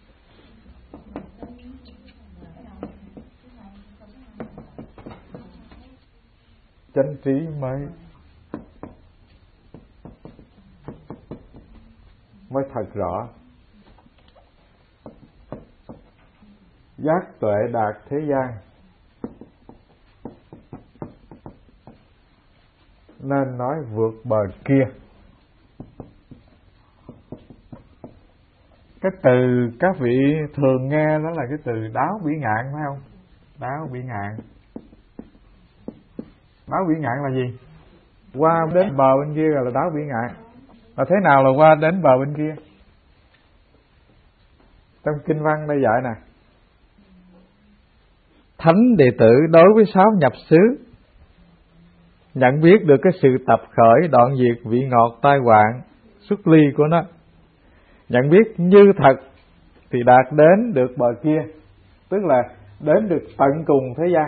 Chánh trí mới thật rõ. Giác tuệ đạt thế gian nên nói vượt bờ kia. Cái từ các vị thường nghe đó là cái từ đáo bỉ ngạn, phải không? Đáo bỉ ngạn. Đáo bỉ ngạn là gì? Qua đến bờ bên kia là đáo bỉ ngạn. Và thế nào là qua đến bờ bên kia? Trong kinh văn đây dạy nè: thánh đệ tử đối với sáu nhập xứ nhận biết được cái sự tập khởi, đoạn diệt vị ngọt tai hoạn xuất ly của nó, nhận biết như thật thì đạt đến được bờ kia, tức là đến được tận cùng thế gian.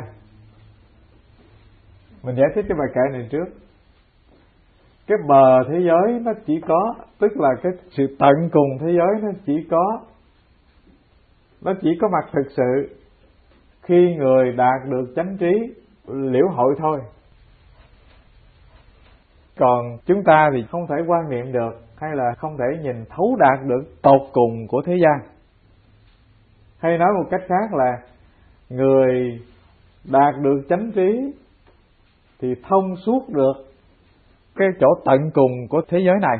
Mình giải thích cái bài kệ này trước. Cái bờ thế giới nó chỉ có, tức là cái sự tận cùng thế giới nó chỉ có mặt thực sự khi người đạt được chánh trí liễu hội thôi. Còn chúng ta thì không thể quan niệm được, hay là không thể nhìn thấu đạt được tột cùng của thế gian. Hay nói một cách khác là người đạt được chánh trí thì thông suốt được cái chỗ tận cùng của thế giới này.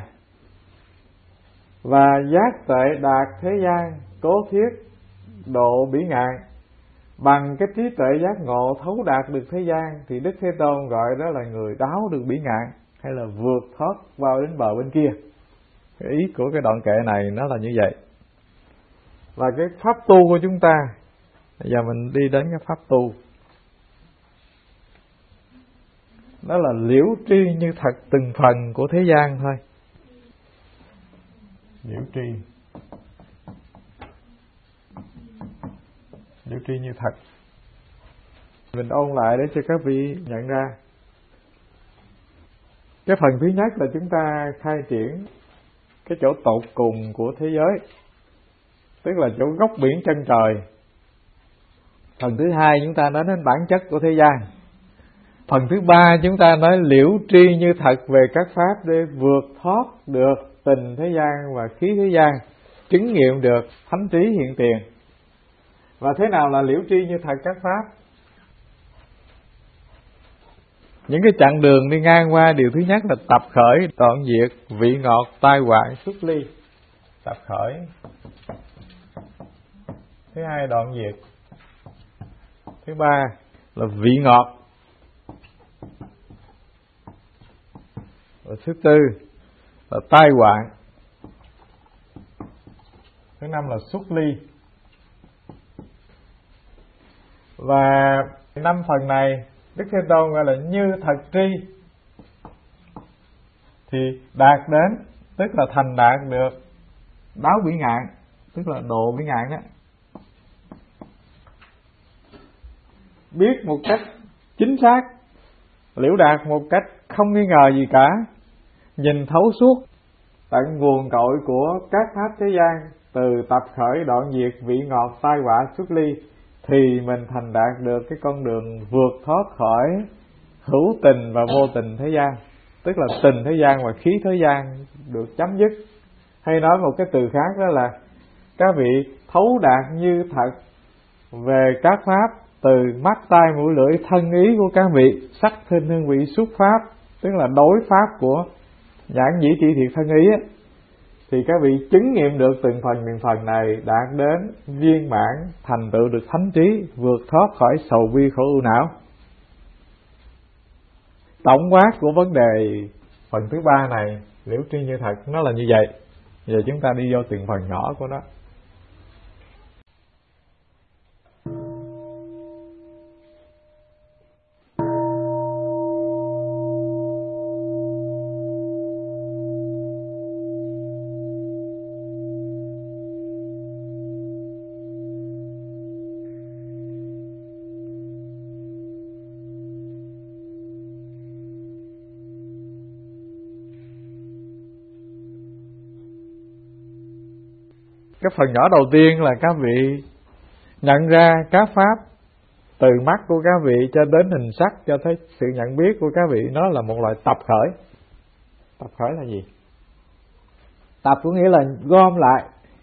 Và giác tuệ đạt thế gian, cố thuyết độ bỉ ngạn, bằng cái trí tuệ giác ngộ thấu đạt được thế gian thì Đức Thế Tôn gọi đó là người đáo được bỉ ngạn, hay là vượt thoát vào đến bờ bên kia. Cái ý của cái đoạn kệ này nó là như vậy. Và cái pháp tu của chúng ta, bây giờ mình đi đến cái pháp tu, đó là liễu tri như thật từng phần của thế gian thôi. Liễu tri như thật. Mình ôn lại để cho các vị nhận ra. Cái phần thứ nhất là chúng ta khai triển cái chỗ tột cùng của thế giới, tức là chỗ gốc biển chân trời. Phần thứ hai chúng ta nói đến bản chất của thế gian. Phần thứ ba chúng ta nói liễu tri như thật về các pháp để vượt thoát được tình thế gian và khí thế gian, chứng nghiệm được thánh trí hiện tiền. Và thế nào là liễu tri như thật các pháp? Những cái chặng đường đi ngang qua, điều thứ nhất là tập khởi, đoạn diệt, vị ngọt, tai hoạn, xuất ly. tập khởi. Thứ hai đoạn diệt. Thứ ba là vị ngọt. Và thứ tư là tai họa. Thứ năm là xuất ly. Và 5 phần này Đức Thế Tôn gọi là như thật tri, thì đạt đến, tức là thành đạt được đáo bỉ ngạn, tức là độ bỉ ngạn đó. Biết một cách chính xác, liễu đạt một cách không nghi ngờ gì cả, nhìn thấu suốt tận nguồn cội của các pháp thế gian, từ tập khởi đoạn diệt vị ngọt tai họa xuất ly, thì mình thành đạt được cái con đường vượt thoát khỏi hữu tình và vô tình thế gian, tức là tình thế gian và khí thế gian được chấm dứt. Hay nói một cái từ khác đó là các vị thấu đạt như thật về các pháp, từ mắt tai mũi lưỡi thân ý của các vị, sắc thinh hương vị xúc pháp, tức là đối pháp của nhãn nhĩ tri thiệt thân ý á, thì các vị chứng nghiệm được từng phần này, đạt đến viên mãn, thành tựu được thánh trí, vượt thoát khỏi sầu bi khổ ưu não. Tổng quát của vấn đề phần thứ ba này, liễu tri như thật, nó là như vậy. Giờ chúng ta đi vô từng phần nhỏ của nó. Cái phần nhỏ đầu tiên là các vị nhận ra các pháp từ mắt của các vị cho đến hình sắc, cho thấy sự nhận biết của các vị nó là một loại tập khởi. Tập khởi là gì? Tập có nghĩa là gom lại,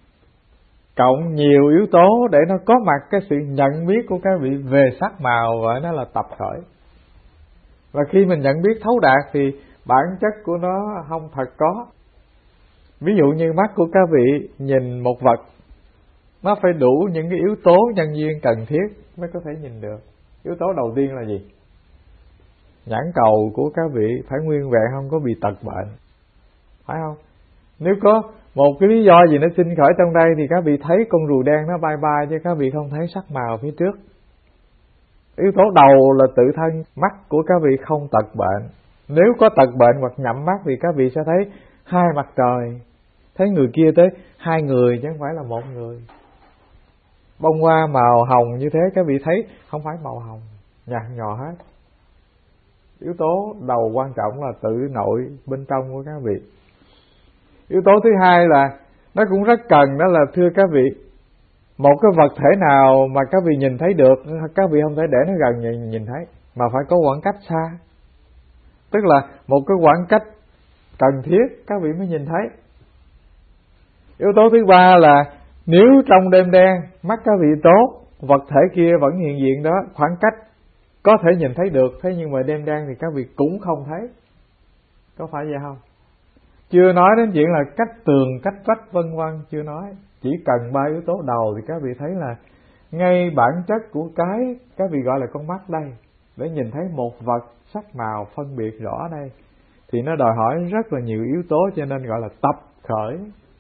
cộng nhiều yếu tố để nó có mặt cái sự nhận biết của các vị về sắc màu, gọi nó là tập khởi. Và khi mình nhận biết thấu đạt thì bản chất của nó không thật có. Ví dụ như mắt của các vị nhìn một vật, nó phải đủ những cái yếu tố nhân duyên cần thiết mới có thể nhìn được. Yếu tố đầu tiên là gì? Nhãn cầu của các vị phải nguyên vẹn, không có bị tật bệnh, phải không? Nếu có một cái lý do gì nó sinh khởi trong đây thì các vị thấy con rùa đen nó bay bay, chứ các vị không thấy sắc màu phía trước. Yếu tố đầu là tự thân mắt của các vị không tật bệnh. Nếu có tật bệnh hoặc nhậm mắt thì các vị sẽ thấy hai mặt trời, thấy người kia tới hai người chứ không phải là một người. Bông hoa màu hồng như thế các vị thấy không phải màu hồng, nhạt nhòa hết. Yếu tố đầu quan trọng là tự nội bên trong của các vị. Yếu tố thứ hai là nó cũng rất cần, đó là thưa các vị, một cái vật thể nào mà các vị nhìn thấy được, các vị không thể để nó gần nhìn thấy, mà phải có khoảng cách xa. Tức là một cái khoảng cách cần thiết các vị mới nhìn thấy. Yếu tố thứ ba là nếu trong đêm đen mắt các vị tốt, vật thể kia vẫn hiện diện đó, khoảng cách có thể nhìn thấy được, thế nhưng mà đêm đen thì các vị cũng không thấy. Có phải vậy không? Chưa nói đến chuyện là cách tường, cách vách vân vân, chưa nói. Chỉ cần ba yếu tố đầu thì các vị thấy là ngay bản chất của cái các vị gọi là con mắt đây, để nhìn thấy một vật sắc màu phân biệt rõ đây, thì nó đòi hỏi rất là nhiều yếu tố, cho nên gọi là tập khởi.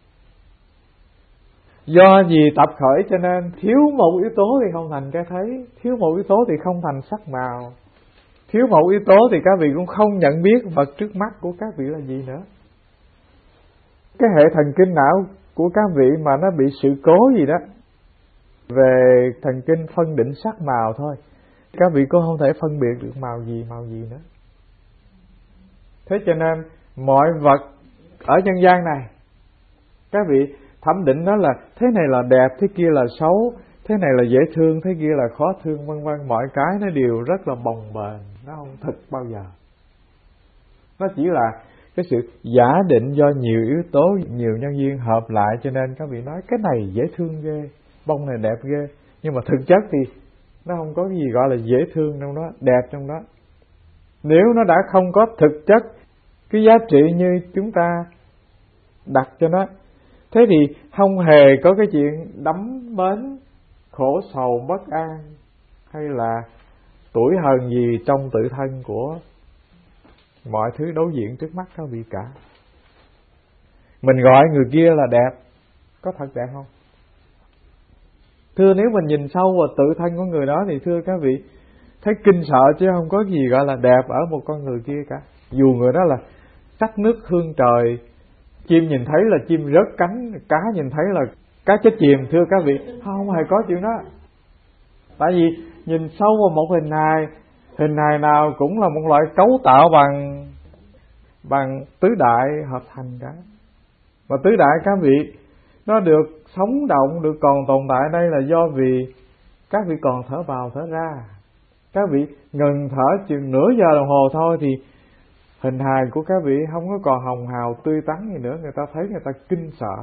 Do gì tập khởi cho nên thiếu một yếu tố thì không thành cái thấy, thiếu một yếu tố thì không thành sắc màu, thiếu một yếu tố thì các vị cũng không nhận biết vật trước mắt của các vị là gì nữa. Cái hệ thần kinh não của các vị mà nó bị sự cố gì đó về thần kinh phân định sắc màu thôi, các vị cũng không thể phân biệt được màu gì nữa. Thế cho nên mọi vật ở nhân gian này các vị thẩm định nó là thế này là đẹp, thế kia là xấu, thế này là dễ thương, thế kia là khó thương, vân vân. Mọi cái nó đều rất là bồng bềnh, nó không thực bao giờ. Nó chỉ là cái sự giả định do nhiều yếu tố, nhiều nhân duyên hợp lại, cho nên các vị nói cái này dễ thương ghê, bông này đẹp ghê, nhưng mà thực chất thì nó không có cái gì gọi là dễ thương trong đó, đẹp trong đó. Nếu nó đã không có thực chất cái giá trị như chúng ta đặt cho nó, Thế thì không hề có cái chuyện đắm mến, khổ sầu bất an hay là tủi hờn gì trong tự thân của mọi thứ đối diện trước mắt các vị cả. Mình gọi người kia là đẹp, có thật đẹp không? Thưa, nếu mình nhìn sâu vào tự thân của người đó thì thưa các vị, thấy kinh sợ chứ không có gì gọi là đẹp ở một con người kia cả. Dù người đó là sắc nước hương trời, chim nhìn thấy là chim rớt cánh, cá nhìn thấy là cá chết chìm, thưa các vị, không hề có chuyện đó. Tại vì nhìn sâu vào một hình hài nào cũng là một loại cấu tạo bằng tứ đại hợp thành cả. Và tứ đại các vị nó được sống động, được còn tồn tại đây là do vì các vị còn thở vào thở ra. Các vị ngừng thở chừng nửa giờ đồng hồ thôi thì hình hài của các vị không có còn hồng hào tươi tắn gì nữa, người ta thấy người ta kinh sợ.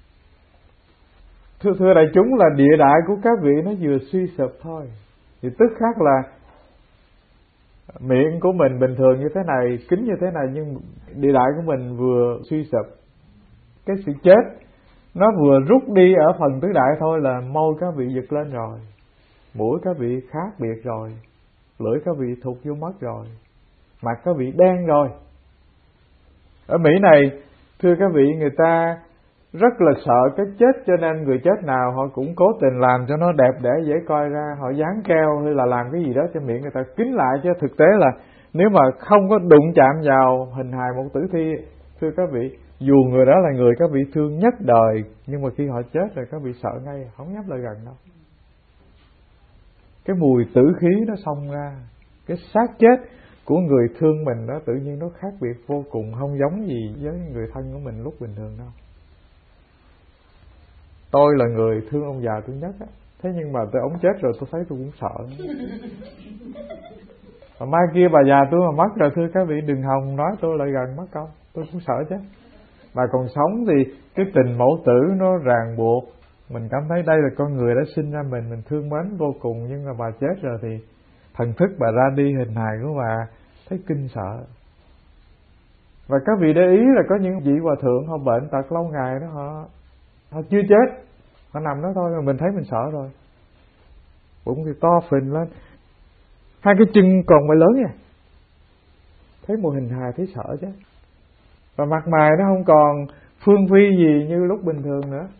Thưa đại chúng, là địa đại của các vị nó vừa suy sụp thôi thì tức khác là miệng của mình bình thường như thế này, kính như thế này, nhưng địa đại của mình vừa suy sụp. Cái sự chết nó vừa rút đi ở phần tứ đại thôi là môi các vị giật lên rồi, mũi các vị khác biệt rồi, lưỡi các vị thụt vô mất rồi, mặt các vị đen rồi. Ở Mỹ này, thưa các vị, người ta rất là sợ cái chết, cho nên người chết nào họ cũng cố tình làm cho nó đẹp để dễ coi ra. Họ dán keo hay là làm cái gì đó cho miệng người ta kín lại, chứ thực tế là nếu mà không có đụng chạm vào hình hài một tử thi, thưa các vị, dù người đó là người các vị thương nhất đời, nhưng mà khi họ chết rồi các vị sợ ngay, không dám lại gần đâu. Cái mùi tử khí nó xông ra, cái xác chết của người thương mình đó tự nhiên nó khác biệt vô cùng, không giống gì với người thân của mình lúc bình thường đâu. Tôi là người thương ông già tôi nhất á, thế nhưng mà ông chết rồi tôi thấy tôi cũng sợ. Mà mai kia bà già tôi mà mất rồi, thưa các vị, đừng hòng nói tôi lại gần mất công, tôi cũng sợ chứ. Mà còn sống thì cái tình mẫu tử nó ràng buộc, mình cảm thấy đây là con người đã sinh ra mình thương mến vô cùng, nhưng mà bà chết rồi thì thần thức bà ra đi, hình hài của bà thấy kinh sợ. Và các vị để ý là có những vị hòa thượng họ bệnh tật lâu ngày đó, họ chưa chết, họ nằm đó thôi mà mình thấy mình sợ rồi. Bụng thì to phình lên, hai cái chân còn mới lớn nha, thấy một hình hài thấy sợ chứ. Và mặt mày nó không còn phương phi gì như lúc bình thường nữa.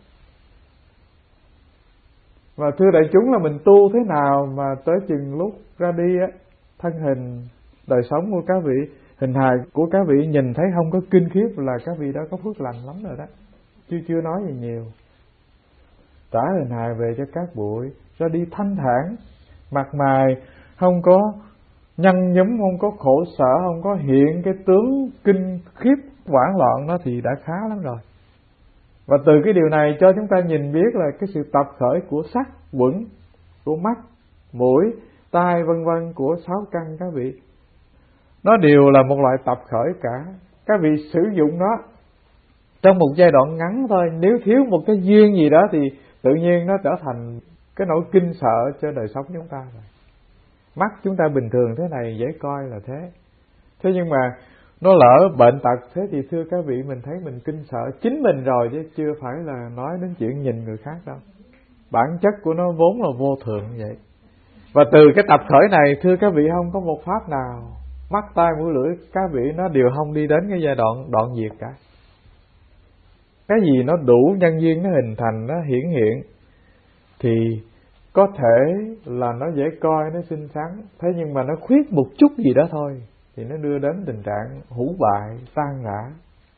Và thưa đại chúng, là mình tu thế nào mà tới chừng lúc ra đi á, thân hình đời sống của các vị, hình hài của các vị nhìn thấy không có kinh khiếp là các vị đã có phước lành lắm rồi đó, chưa nói gì nhiều. Trả hình hài về cho các bụi, ra đi thanh thản, mặt mày không có nhăn nhúm, không có khổ sở, không có hiện cái tướng kinh khiếp hoảng loạn đó thì đã khá lắm rồi. Và từ cái điều này cho chúng ta nhìn biết là cái sự tập khởi của sắc quẩn, của mắt, mũi, tai vân vân, của sáu căn các vị, nó đều là một loại tập khởi cả. Các vị sử dụng nó trong một giai đoạn ngắn thôi, nếu thiếu một cái duyên gì đó thì tự nhiên nó trở thành cái nỗi kinh sợ cho đời sống chúng ta rồi. Mắt chúng ta bình thường thế này dễ coi là thế, thế nhưng mà nó lỡ bệnh tật thế thì thưa các vị, mình thấy mình kinh sợ chính mình rồi, chứ chưa phải là nói đến chuyện nhìn người khác đâu. Bản chất của nó vốn là vô thượng như vậy. Và từ cái tập khởi này, thưa các vị, không có một pháp nào, mắt tai mũi lưỡi các vị, nó đều không đi đến cái giai đoạn diệt cả. Cái gì nó đủ nhân duyên, nó hình thành, nó hiển hiện thì có thể là nó dễ coi, nó xinh xắn, thế nhưng mà nó khuyết một chút gì đó thôi thì nó đưa đến tình trạng hủ bại, tan rã.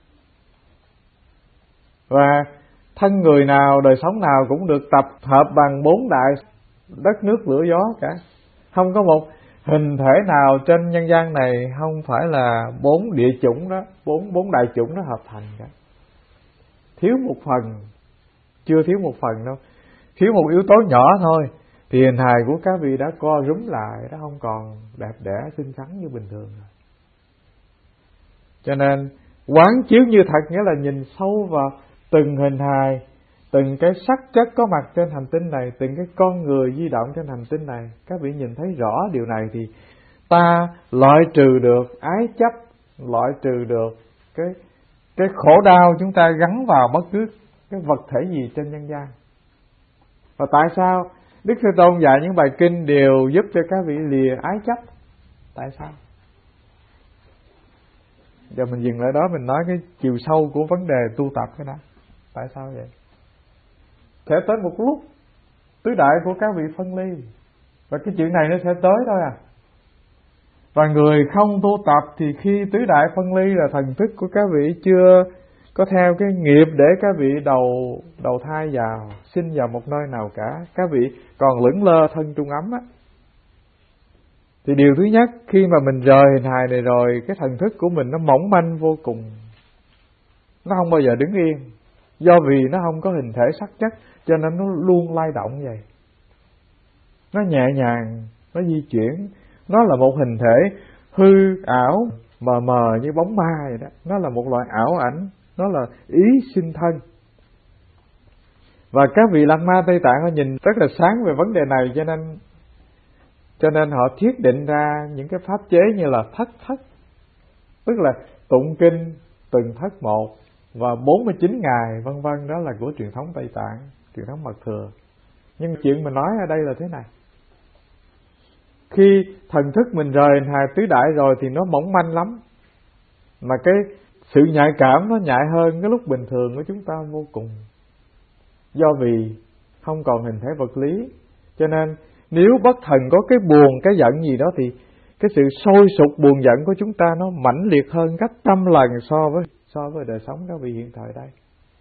Và thân người nào, đời sống nào cũng được tập hợp bằng bốn đại đất nước lửa gió cả. Không có một hình thể nào trên nhân gian này không phải là bốn địa chủng đó, bốn đại chủng nó hợp thành cả. Thiếu một phần, chưa thiếu một phần đâu, thiếu một yếu tố nhỏ thôi thì hình hài của các vị đã co rúm lại, nó không còn đẹp đẽ xinh xắn như bình thường rồi. Cho nên quán chiếu như thật nghĩa là nhìn sâu vào từng hình hài, từng cái sắc chất có mặt trên hành tinh này, từng cái con người di động trên hành tinh này. Các vị nhìn thấy rõ điều này thì ta loại trừ được ái chấp, loại trừ được cái khổ đau chúng ta gắn vào bất cứ cái vật thể gì trên nhân gian. Và tại sao Đức Thế Tôn dạy những bài kinh đều giúp cho các vị lìa ái chấp? Tại sao? Giờ mình dừng lại đó, mình nói cái chiều sâu của vấn đề tu tập cái đó. Tại sao vậy? Sẽ tới một lúc tứ đại của các vị phân ly, và cái chuyện này nó sẽ tới thôi à. Và người không tu tập thì khi tứ đại phân ly là thần thức của các vị chưa có theo cái nghiệp để các vị đầu thai vào, sinh vào một nơi nào cả. Các vị còn lững lơ thân trung ấm á. Thì điều thứ nhất, khi mà mình rời hình hài này rồi, cái thần thức của mình nó mỏng manh vô cùng. Nó không bao giờ đứng yên. Do vì nó không có hình thể sắc chất, cho nên nó luôn lay động vậy. Nó nhẹ nhàng, nó di chuyển. Nó là một hình thể hư ảo, mờ mờ như bóng ma vậy đó. Nó là một loại ảo ảnh. Nó là ý sinh thân. Và các vị Lạt Ma Tây Tạng họ nhìn rất là sáng về vấn đề này, cho nên họ thiết định ra những cái pháp chế như là thất, tức là tụng kinh từng thất một, và 49 ngày vân vân. Đó là của truyền thống Tây Tạng, truyền thống Mật Thừa. Nhưng chuyện mình nói ở đây là thế này: khi thần thức mình rời hình hài tứ đại rồi thì nó mỏng manh lắm, mà cái sự nhạy cảm nó nhạy hơn cái lúc bình thường của chúng ta vô cùng. Do vì không còn hình thể vật lý, cho nên nếu bất thần có cái buồn, cái giận gì đó thì cái sự sôi sục buồn giận của chúng ta nó mãnh liệt hơn gấp 100 lần so với đời sống các vị hiện thời đây.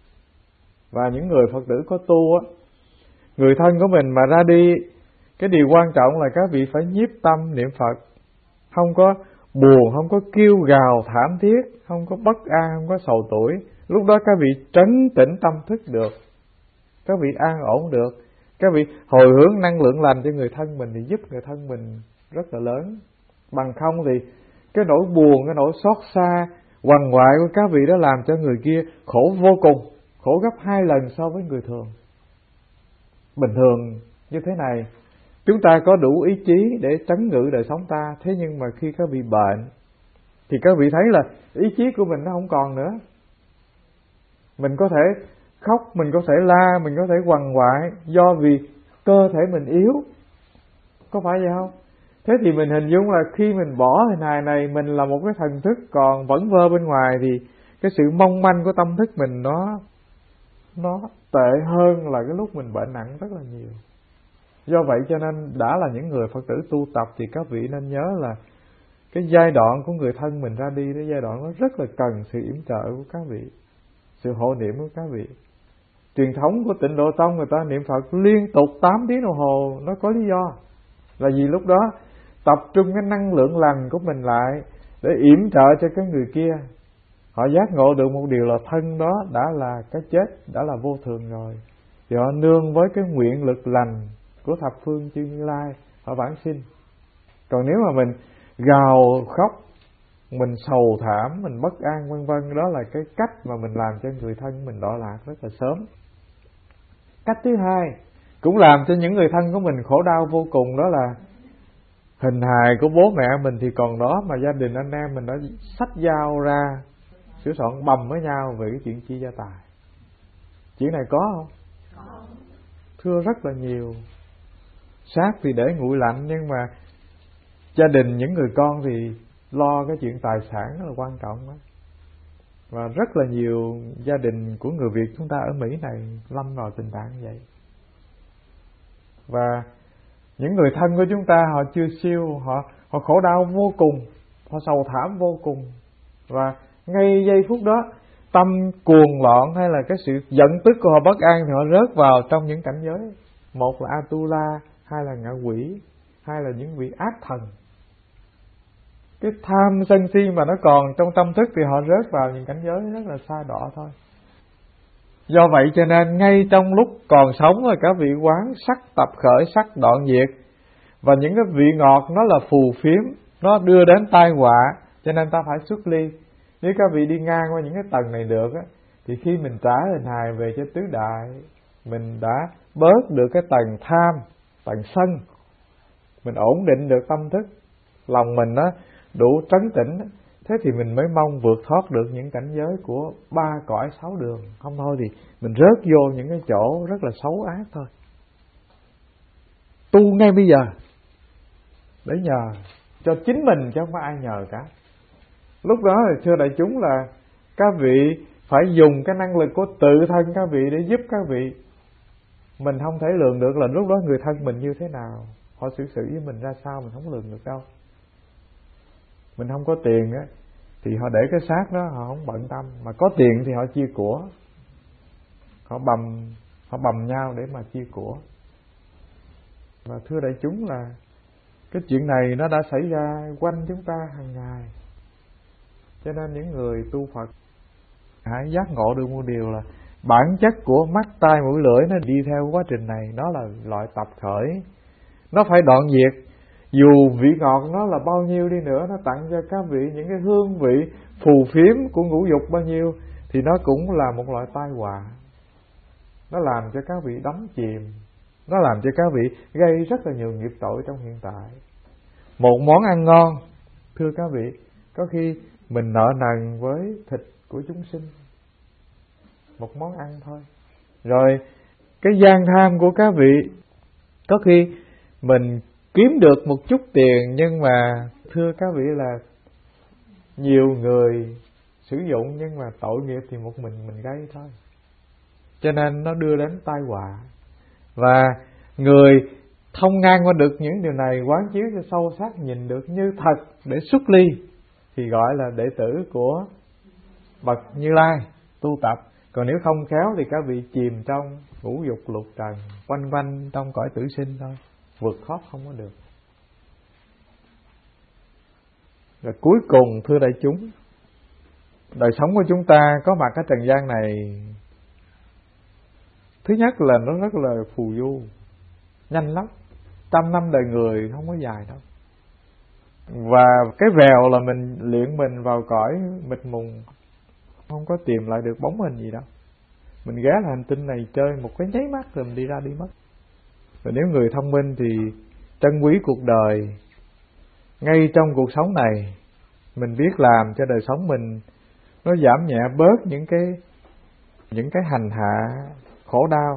Và những người Phật tử có tu á, người thân của mình mà ra đi, cái điều quan trọng là các vị phải nhiếp tâm niệm Phật, không có buồn, không có kêu gào thảm thiết, không có bất an, không có sầu tuổi. Lúc đó các vị trấn tĩnh tâm thức được, các vị an ổn được, các vị hồi hướng năng lượng lành cho người thân mình, thì giúp người thân mình rất là lớn. Bằng không thì cái nỗi buồn, cái nỗi xót xa quằn quại của các vị đó làm cho người kia khổ vô cùng, khổ gấp 2 lần so với người thường. Bình thường như thế này, chúng ta có đủ ý chí để trấn ngự đời sống ta. Thế nhưng mà khi các vị bệnh thì các vị thấy là ý chí của mình nó không còn nữa. Mình có thể khóc, mình có thể la, mình có thể quằn quại, do vì cơ thể mình yếu. Có phải vậy không? Thế thì mình hình dung là khi mình bỏ hình hài này, mình là một cái thần thức còn vẩn vơ bên ngoài, thì cái sự mong manh của tâm thức mình nó tệ hơn là cái lúc mình bệnh nặng rất là nhiều. Do vậy cho nên đã là những người Phật tử tu tập thì các vị nên nhớ là cái giai đoạn của người thân mình ra đi, cái giai đoạn nó rất là cần sự yểm trợ của các vị, sự hộ niệm của các vị. Truyền thống của Tịnh Độ Tông người ta niệm Phật liên tục 8 tiếng đồng hồ, nó có lý do. Là vì lúc đó tập trung cái năng lượng lành của mình lại để yểm trợ cho cái người kia. Họ giác ngộ được một điều là thân đó đã là cái chết, đã là vô thường rồi, thì họ nương với cái nguyện lực lành của thập phương chư Như Lai, họ vãng sinh. Còn nếu mà mình gào khóc, mình sầu thảm, mình bất an vân vân, đó là cái cách mà mình làm cho người thân mình đọa lạc rất là sớm. Cách thứ hai cũng làm cho những người thân của mình khổ đau vô cùng, đó là hình hài của bố mẹ mình thì còn đó, mà gia đình anh em mình đã xách dao ra sửa soạn bầm với nhau về cái chuyện chia gia tài. Chuyện này có không? Có. Thưa rất là nhiều. Xác thì để nguội lạnh, nhưng mà gia đình những người con thì lo cái chuyện tài sản rất là quan trọng đó. Và rất là nhiều gia đình của người Việt chúng ta ở Mỹ này lâm vào tình trạng như vậy. Và những người thân của chúng ta họ chưa siêu, họ khổ đau vô cùng, họ sầu thảm vô cùng. Và ngay giây phút đó, tâm cuồng loạn hay là cái sự giận tức của họ bất an, thì họ rớt vào trong những cảnh giới. Một là Atula, hai là ngạ quỷ, hai là những vị ác thần. Cái tham sân si mà nó còn trong tâm thức thì họ rớt vào những cảnh giới rất là xa đọa thôi. Do vậy cho nên ngay trong lúc còn sống thì các vị quán sắc tập khởi, sắc đoạn diệt. Và những cái vị ngọt nó là phù phiếm, nó đưa đến tai họa, cho nên ta phải xuất ly. Nếu các vị đi ngang qua những cái tầng này được á, thì khi mình trả hình hài về cho tứ đại, mình đã bớt được cái tầng tham, tầng sân, mình ổn định được tâm thức, lòng mình nó đủ trấn tĩnh. Thế thì mình mới mong vượt thoát được những cảnh giới của 3 cõi 6 đường. Không thôi thì mình rớt vô những cái chỗ rất là xấu ác thôi. Tu ngay bây giờ để nhờ cho chính mình chứ không có ai nhờ cả. Lúc đó thì thưa đại chúng là các vị phải dùng cái năng lực của tự thân các vị để giúp các vị. Mình không thể lường được là lúc đó người thân mình như thế nào, họ xử sự với mình ra sao, mình không lường được đâu. Mình không có tiền á thì họ để cái xác đó họ không bận tâm, mà có tiền thì họ chia của, họ bầm nhau để mà chia của. Và thưa đại chúng là cái chuyện này nó đã xảy ra quanh chúng ta hàng ngày. Cho nên những người tu Phật hãy giác ngộ được một điều là bản chất của mắt, tai, mũi, lưỡi nó đi theo quá trình này, nó là loại tập khởi, nó phải đoạn diệt. Dù vị ngọt nó là bao nhiêu đi nữa, nó tặng cho các vị những cái hương vị phù phiếm của ngũ dục bao nhiêu, thì nó cũng là một loại tai họa. Nó làm cho các vị đắm chìm, nó làm cho các vị gây rất là nhiều nghiệp tội trong hiện tại. Một món ăn ngon, thưa các vị, có khi mình nợ nần với thịt của chúng sinh, một món ăn thôi. Rồi cái gian tham của các vị, có khi mình kiếm được một chút tiền, nhưng mà thưa các vị là nhiều người sử dụng, nhưng mà tội nghiệp thì một mình gây thôi. Cho nên nó đưa đến tai họa. Và người thông ngang qua được những điều này, quán chiếu cho sâu sắc, nhìn được như thật để xuất ly, thì gọi là đệ tử của bậc Như Lai tu tập. Còn nếu không khéo thì các vị chìm trong ngũ dục lục trần, quanh quanh trong cõi tử sinh thôi, vượt thoát không có được. Rồi cuối cùng thưa đại chúng, đời sống của chúng ta có mặt ở trần gian này, thứ nhất là nó rất là phù du, nhanh lắm. 100 năm đời người không có dài đâu. Và cái vèo là mình luyện mình vào cõi mịt mùng, không có tìm lại được bóng hình gì đâu. Mình ghé là hành tinh này chơi một cái nháy mắt rồi mình đi ra đi mất. Và nếu người thông minh thì trân quý cuộc đời. Ngay trong cuộc sống này, mình biết làm cho đời sống mình nó giảm nhẹ bớt những cái hành hạ khổ đau.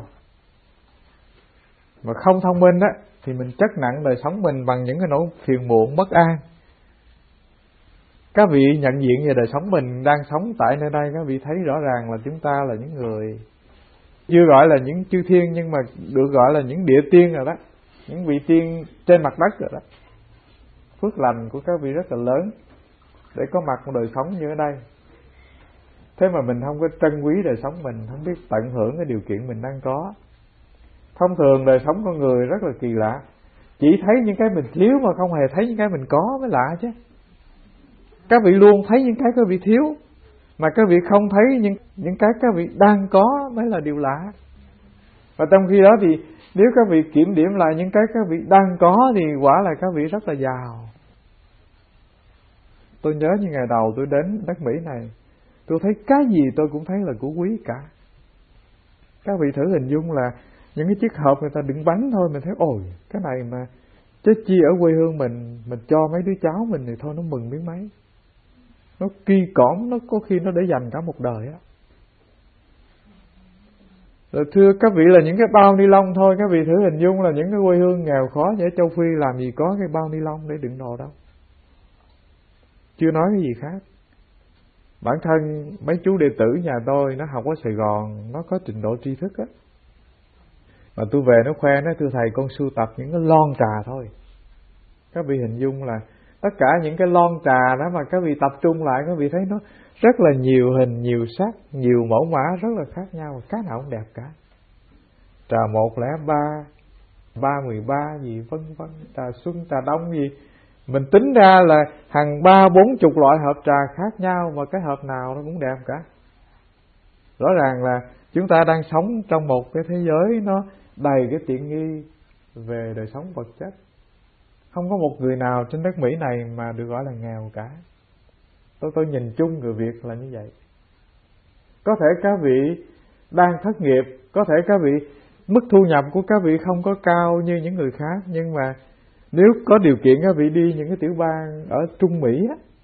Mà không thông minh á thì mình chất nặng đời sống mình bằng những cái nỗi phiền muộn bất an. Các vị nhận diện về đời sống mình đang sống tại nơi đây, các vị thấy rõ ràng là chúng ta là những người chưa gọi là những chư thiên, nhưng mà được gọi là những địa tiên rồi đó, những vị tiên trên mặt đất rồi đó. Phước lành của các vị rất là lớn để có mặt một đời sống như ở đây. Thế mà mình không có trân quý đời sống mình, không biết tận hưởng cái điều kiện mình đang có. Thông thường đời sống con người rất là kỳ lạ, chỉ thấy những cái mình thiếu mà không hề thấy những cái mình có mới lạ chứ. Các vị luôn thấy những cái các vị thiếu, mà các vị không thấy những cái các vị đang có mới là điều lạ. Và trong khi đó thì nếu các vị kiểm điểm lại những cái các vị đang có thì quả là các vị rất là giàu. Tôi nhớ như ngày đầu tôi đến đất Mỹ này, tôi thấy cái gì tôi cũng thấy là của quý cả. Các vị thử hình dung là những cái chiếc hộp người ta đựng bánh thôi, mình thấy ôi cái này mà chứ chi ở quê hương mình cho mấy đứa cháu mình thì thôi nó mừng biết mấy. Nó kỳ cõm, nó có khi nó để dành cả một đời á. Rồi thưa các vị là những cái bao ni lông thôi, các vị thử hình dung là những cái quê hương nghèo khó như ở châu Phi làm gì có cái bao ni lông để đựng đồ đâu. Chưa nói cái gì khác. Bản thân mấy chú đệ tử nhà tôi nó học ở Sài Gòn, nó có trình độ tri thức á. Mà tôi về nó khoe, nói thưa thầy con sưu tập những cái lon trà thôi. Các vị hình dung là tất cả những cái lon trà đó mà các vị tập trung lại, các vị thấy nó rất là nhiều hình, nhiều sắc, nhiều mẫu mã rất là khác nhau, cái nào cũng đẹp cả. Trà 103, 313 gì vân vân, trà xuân, trà đông gì. Mình tính ra là hàng 30-40 loại hộp trà khác nhau mà cái hộp nào nó cũng đẹp cả. Rõ ràng là chúng ta đang sống trong một cái thế giới nó đầy cái tiện nghi về đời sống vật chất. Không có một người nào trên đất Mỹ này mà được gọi là nghèo cả. Tôi nhìn chung người Việt là như vậy. Có thể các vị đang thất nghiệp, có thể các vị mức thu nhập của các vị không có cao như những người khác, nhưng mà nếu có điều kiện các vị đi những cái tiểu bang ở Trung Mỹ á,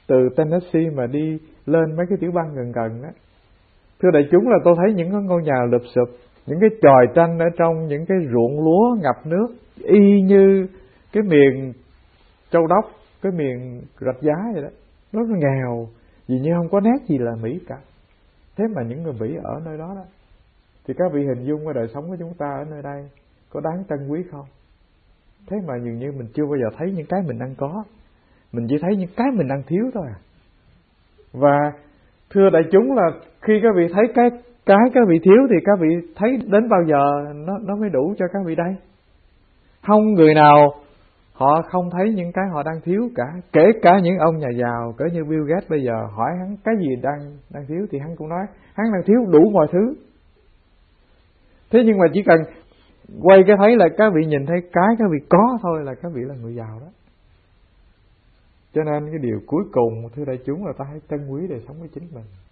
từ Tennessee mà đi lên mấy cái tiểu bang gần gần đó. Thưa đại chúng, là tôi thấy những cái ngôi nhà lụp xụp, những cái chòi tranh ở trong những cái ruộng lúa ngập nước, y như cái miền Châu Đốc, cái miền Rạch Giá vậy đó. Nó nghèo, vì như không có nét gì là Mỹ cả. Thế mà những người Mỹ ở nơi đó đó, thì các vị hình dung qua đời sống của chúng ta ở nơi đây có đáng trân quý không? Thế mà dường như mình chưa bao giờ thấy những cái mình đang có, mình chỉ thấy những cái mình đang thiếu thôi à. Và thưa đại chúng, là khi các vị thấy cái các vị thiếu thì các vị thấy đến bao giờ nó mới đủ cho các vị đây? Không người nào họ không thấy những cái họ đang thiếu cả. Kể cả những ông nhà giàu cỡ như Bill Gates, bây giờ hỏi hắn cái gì đang thiếu thì hắn cũng nói hắn đang thiếu đủ mọi thứ. Thế nhưng mà chỉ cần quay cái thấy là các vị nhìn thấy cái các vị có thôi là các vị là người giàu đó. Cho nên cái điều cuối cùng thưa đại chúng là ta hãy trân quý đời sống của chính mình.